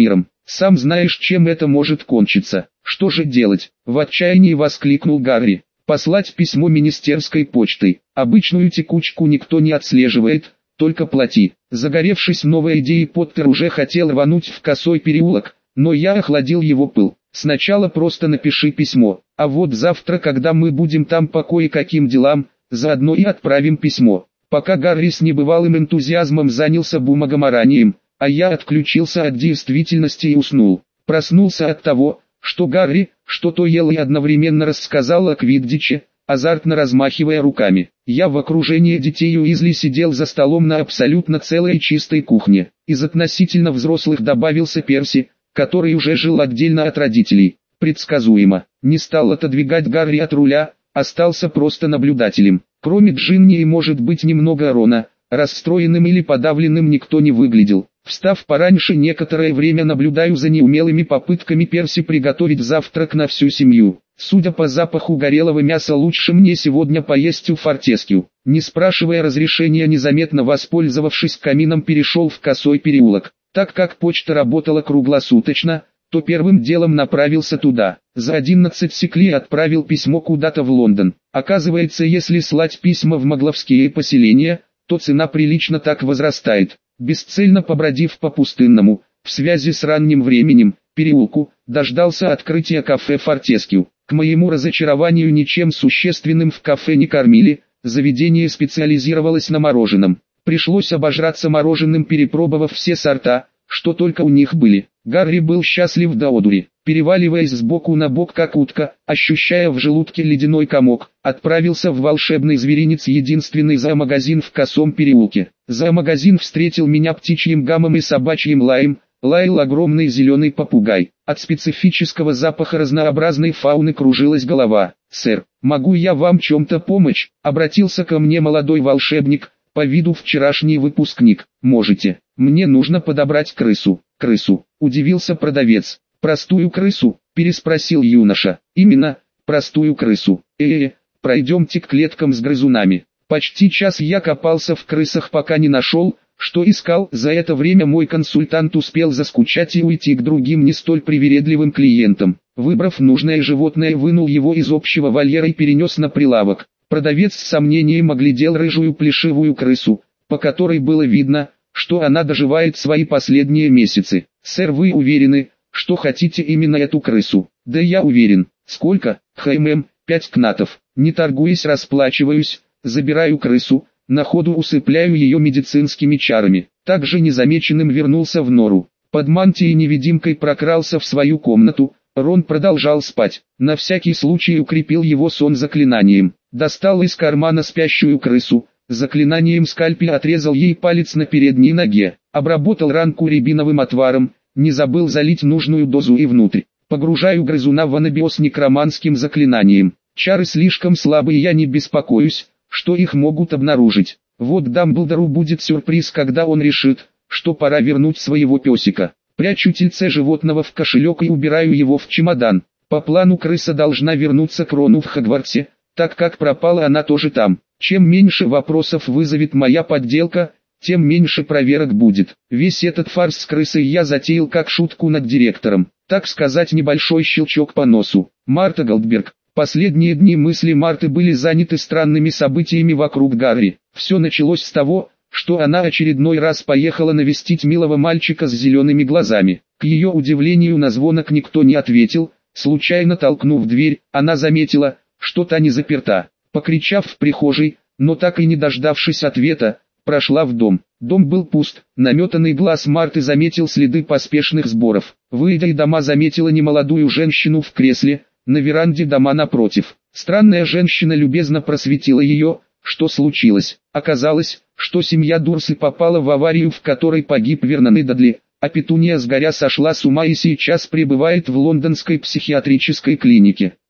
Сам знаешь, чем это может кончиться. Что же делать? В отчаянии воскликнул Гарри. Послать письмо министерской почтой. Обычную текучку никто не отслеживает, только плати. Загоревшись новой идеей, Поттер уже хотел рвануть в Косой переулок, но я охладил его пыл. Сначала просто напиши письмо, а вот завтра, когда мы будем там по кое-каким делам, заодно и отправим письмо. Пока Гарри с небывалым энтузиазмом занялся бумагоморанием, а я отключился от действительности и уснул. Проснулся от того, что Гарри что-то ел и одновременно рассказал о квиддиче, азартно размахивая руками. Я в окружении детей Уизли сидел за столом на абсолютно целой и чистой кухне. Из относительно взрослых добавился Перси, который уже жил отдельно от родителей. Предсказуемо. Не стал отодвигать Гарри от руля, остался просто наблюдателем. Кроме Джинни и может быть немного Рона, расстроенным или подавленным никто не выглядел. Встав пораньше, некоторое время наблюдаю за неумелыми попытками Перси приготовить завтрак на всю семью. Судя по запаху горелого мяса, лучше мне сегодня поесть у Фортескью. Не спрашивая разрешения, незаметно воспользовавшись камином, перешел в Косой переулок. Так как почта работала круглосуточно, то первым делом направился туда. За 11 секли отправил письмо куда-то в Лондон. Оказывается, если слать письма в могловские поселения, то цена прилично так возрастает. Бесцельно побродив по пустынному, в связи с ранним временем, переулку, дождался открытия кафе «Фортескью». К моему разочарованию, ничем существенным в кафе не кормили, заведение специализировалось на мороженом. Пришлось обожраться мороженым, перепробовав все сорта, что только у них были. Гарри был счастлив до одури. Переваливаясь с боку на бок как утка, ощущая в желудке ледяной комок, отправился в волшебный зверинец, единственный зоомагазин в Косом переулке. Зоомагазин встретил меня птичьим гамом и собачьим лаем. Лаял огромный зеленый попугай. От специфического запаха разнообразной фауны кружилась голова. «Сэр, могу я вам чем-то помочь?» — обратился ко мне молодой волшебник, по виду вчерашний выпускник. «Можете. Мне нужно подобрать крысу». «Крысу?» — удивился продавец. «Простую крысу?» — переспросил юноша. «Именно, простую крысу. Пройдемте к клеткам с грызунами». Почти час я копался в крысах, пока не нашел, что искал. За это время мой консультант успел заскучать и уйти к другим не столь привередливым клиентам. Выбрав нужное животное, вынул его из общего вольера и перенес на прилавок. Продавец с сомнением оглядел рыжую плешивую крысу, по которой было видно, что она доживает свои последние месяцы. «Сэр, вы уверены, что хотите именно эту крысу?» «Да я уверен». «Сколько?» «5 кнатов». Не торгуясь, расплачиваюсь, забираю крысу, на ходу усыпляю ее медицинскими чарами. Также незамеченным вернулся в нору. Под мантией-невидимкой прокрался в свою комнату. Рон продолжал спать. На всякий случай укрепил его сон заклинанием. Достал из кармана спящую крысу. Заклинанием скальпеля отрезал ей палец на передней ноге. Обработал ранку рябиновым отваром. Не забыл залить нужную дозу и внутрь. Погружаю грызуна в анабиоз некроманским заклинанием. Чары слишком слабые, я не беспокоюсь, что их могут обнаружить. Вот Дамблдору будет сюрприз, когда он решит, что пора вернуть своего песика. Прячу тельце животного в кошелек и убираю его в чемодан. По плану крыса должна вернуться к Рону в Хогвартсе, так как пропала она тоже там. Чем меньше вопросов вызовет моя подделка, тем меньше проверок будет. Весь этот фарс с крысой я затеял как шутку над директором. Так сказать, небольшой щелчок по носу. Марта Голдберг. Последние дни мысли Марты были заняты странными событиями вокруг Гарри. Все началось с того, что она очередной раз поехала навестить милого мальчика с зелеными глазами. К ее удивлению, на звонок никто не ответил. Случайно толкнув дверь, она заметила, что та не заперта. Покричав в прихожей, но так и не дождавшись ответа, прошла в дом. Дом был пуст. Наметанный глаз Марты заметил следы поспешных сборов. Выйдя из дома, заметила немолодую женщину в кресле на веранде дома напротив. Странная женщина любезно просветила ее, что случилось. Оказалось, что семья Дурсли попала в аварию, в которой погиб Вернон и Дадли, а Петуния сгоря сошла с ума и сейчас пребывает в лондонской психиатрической клинике.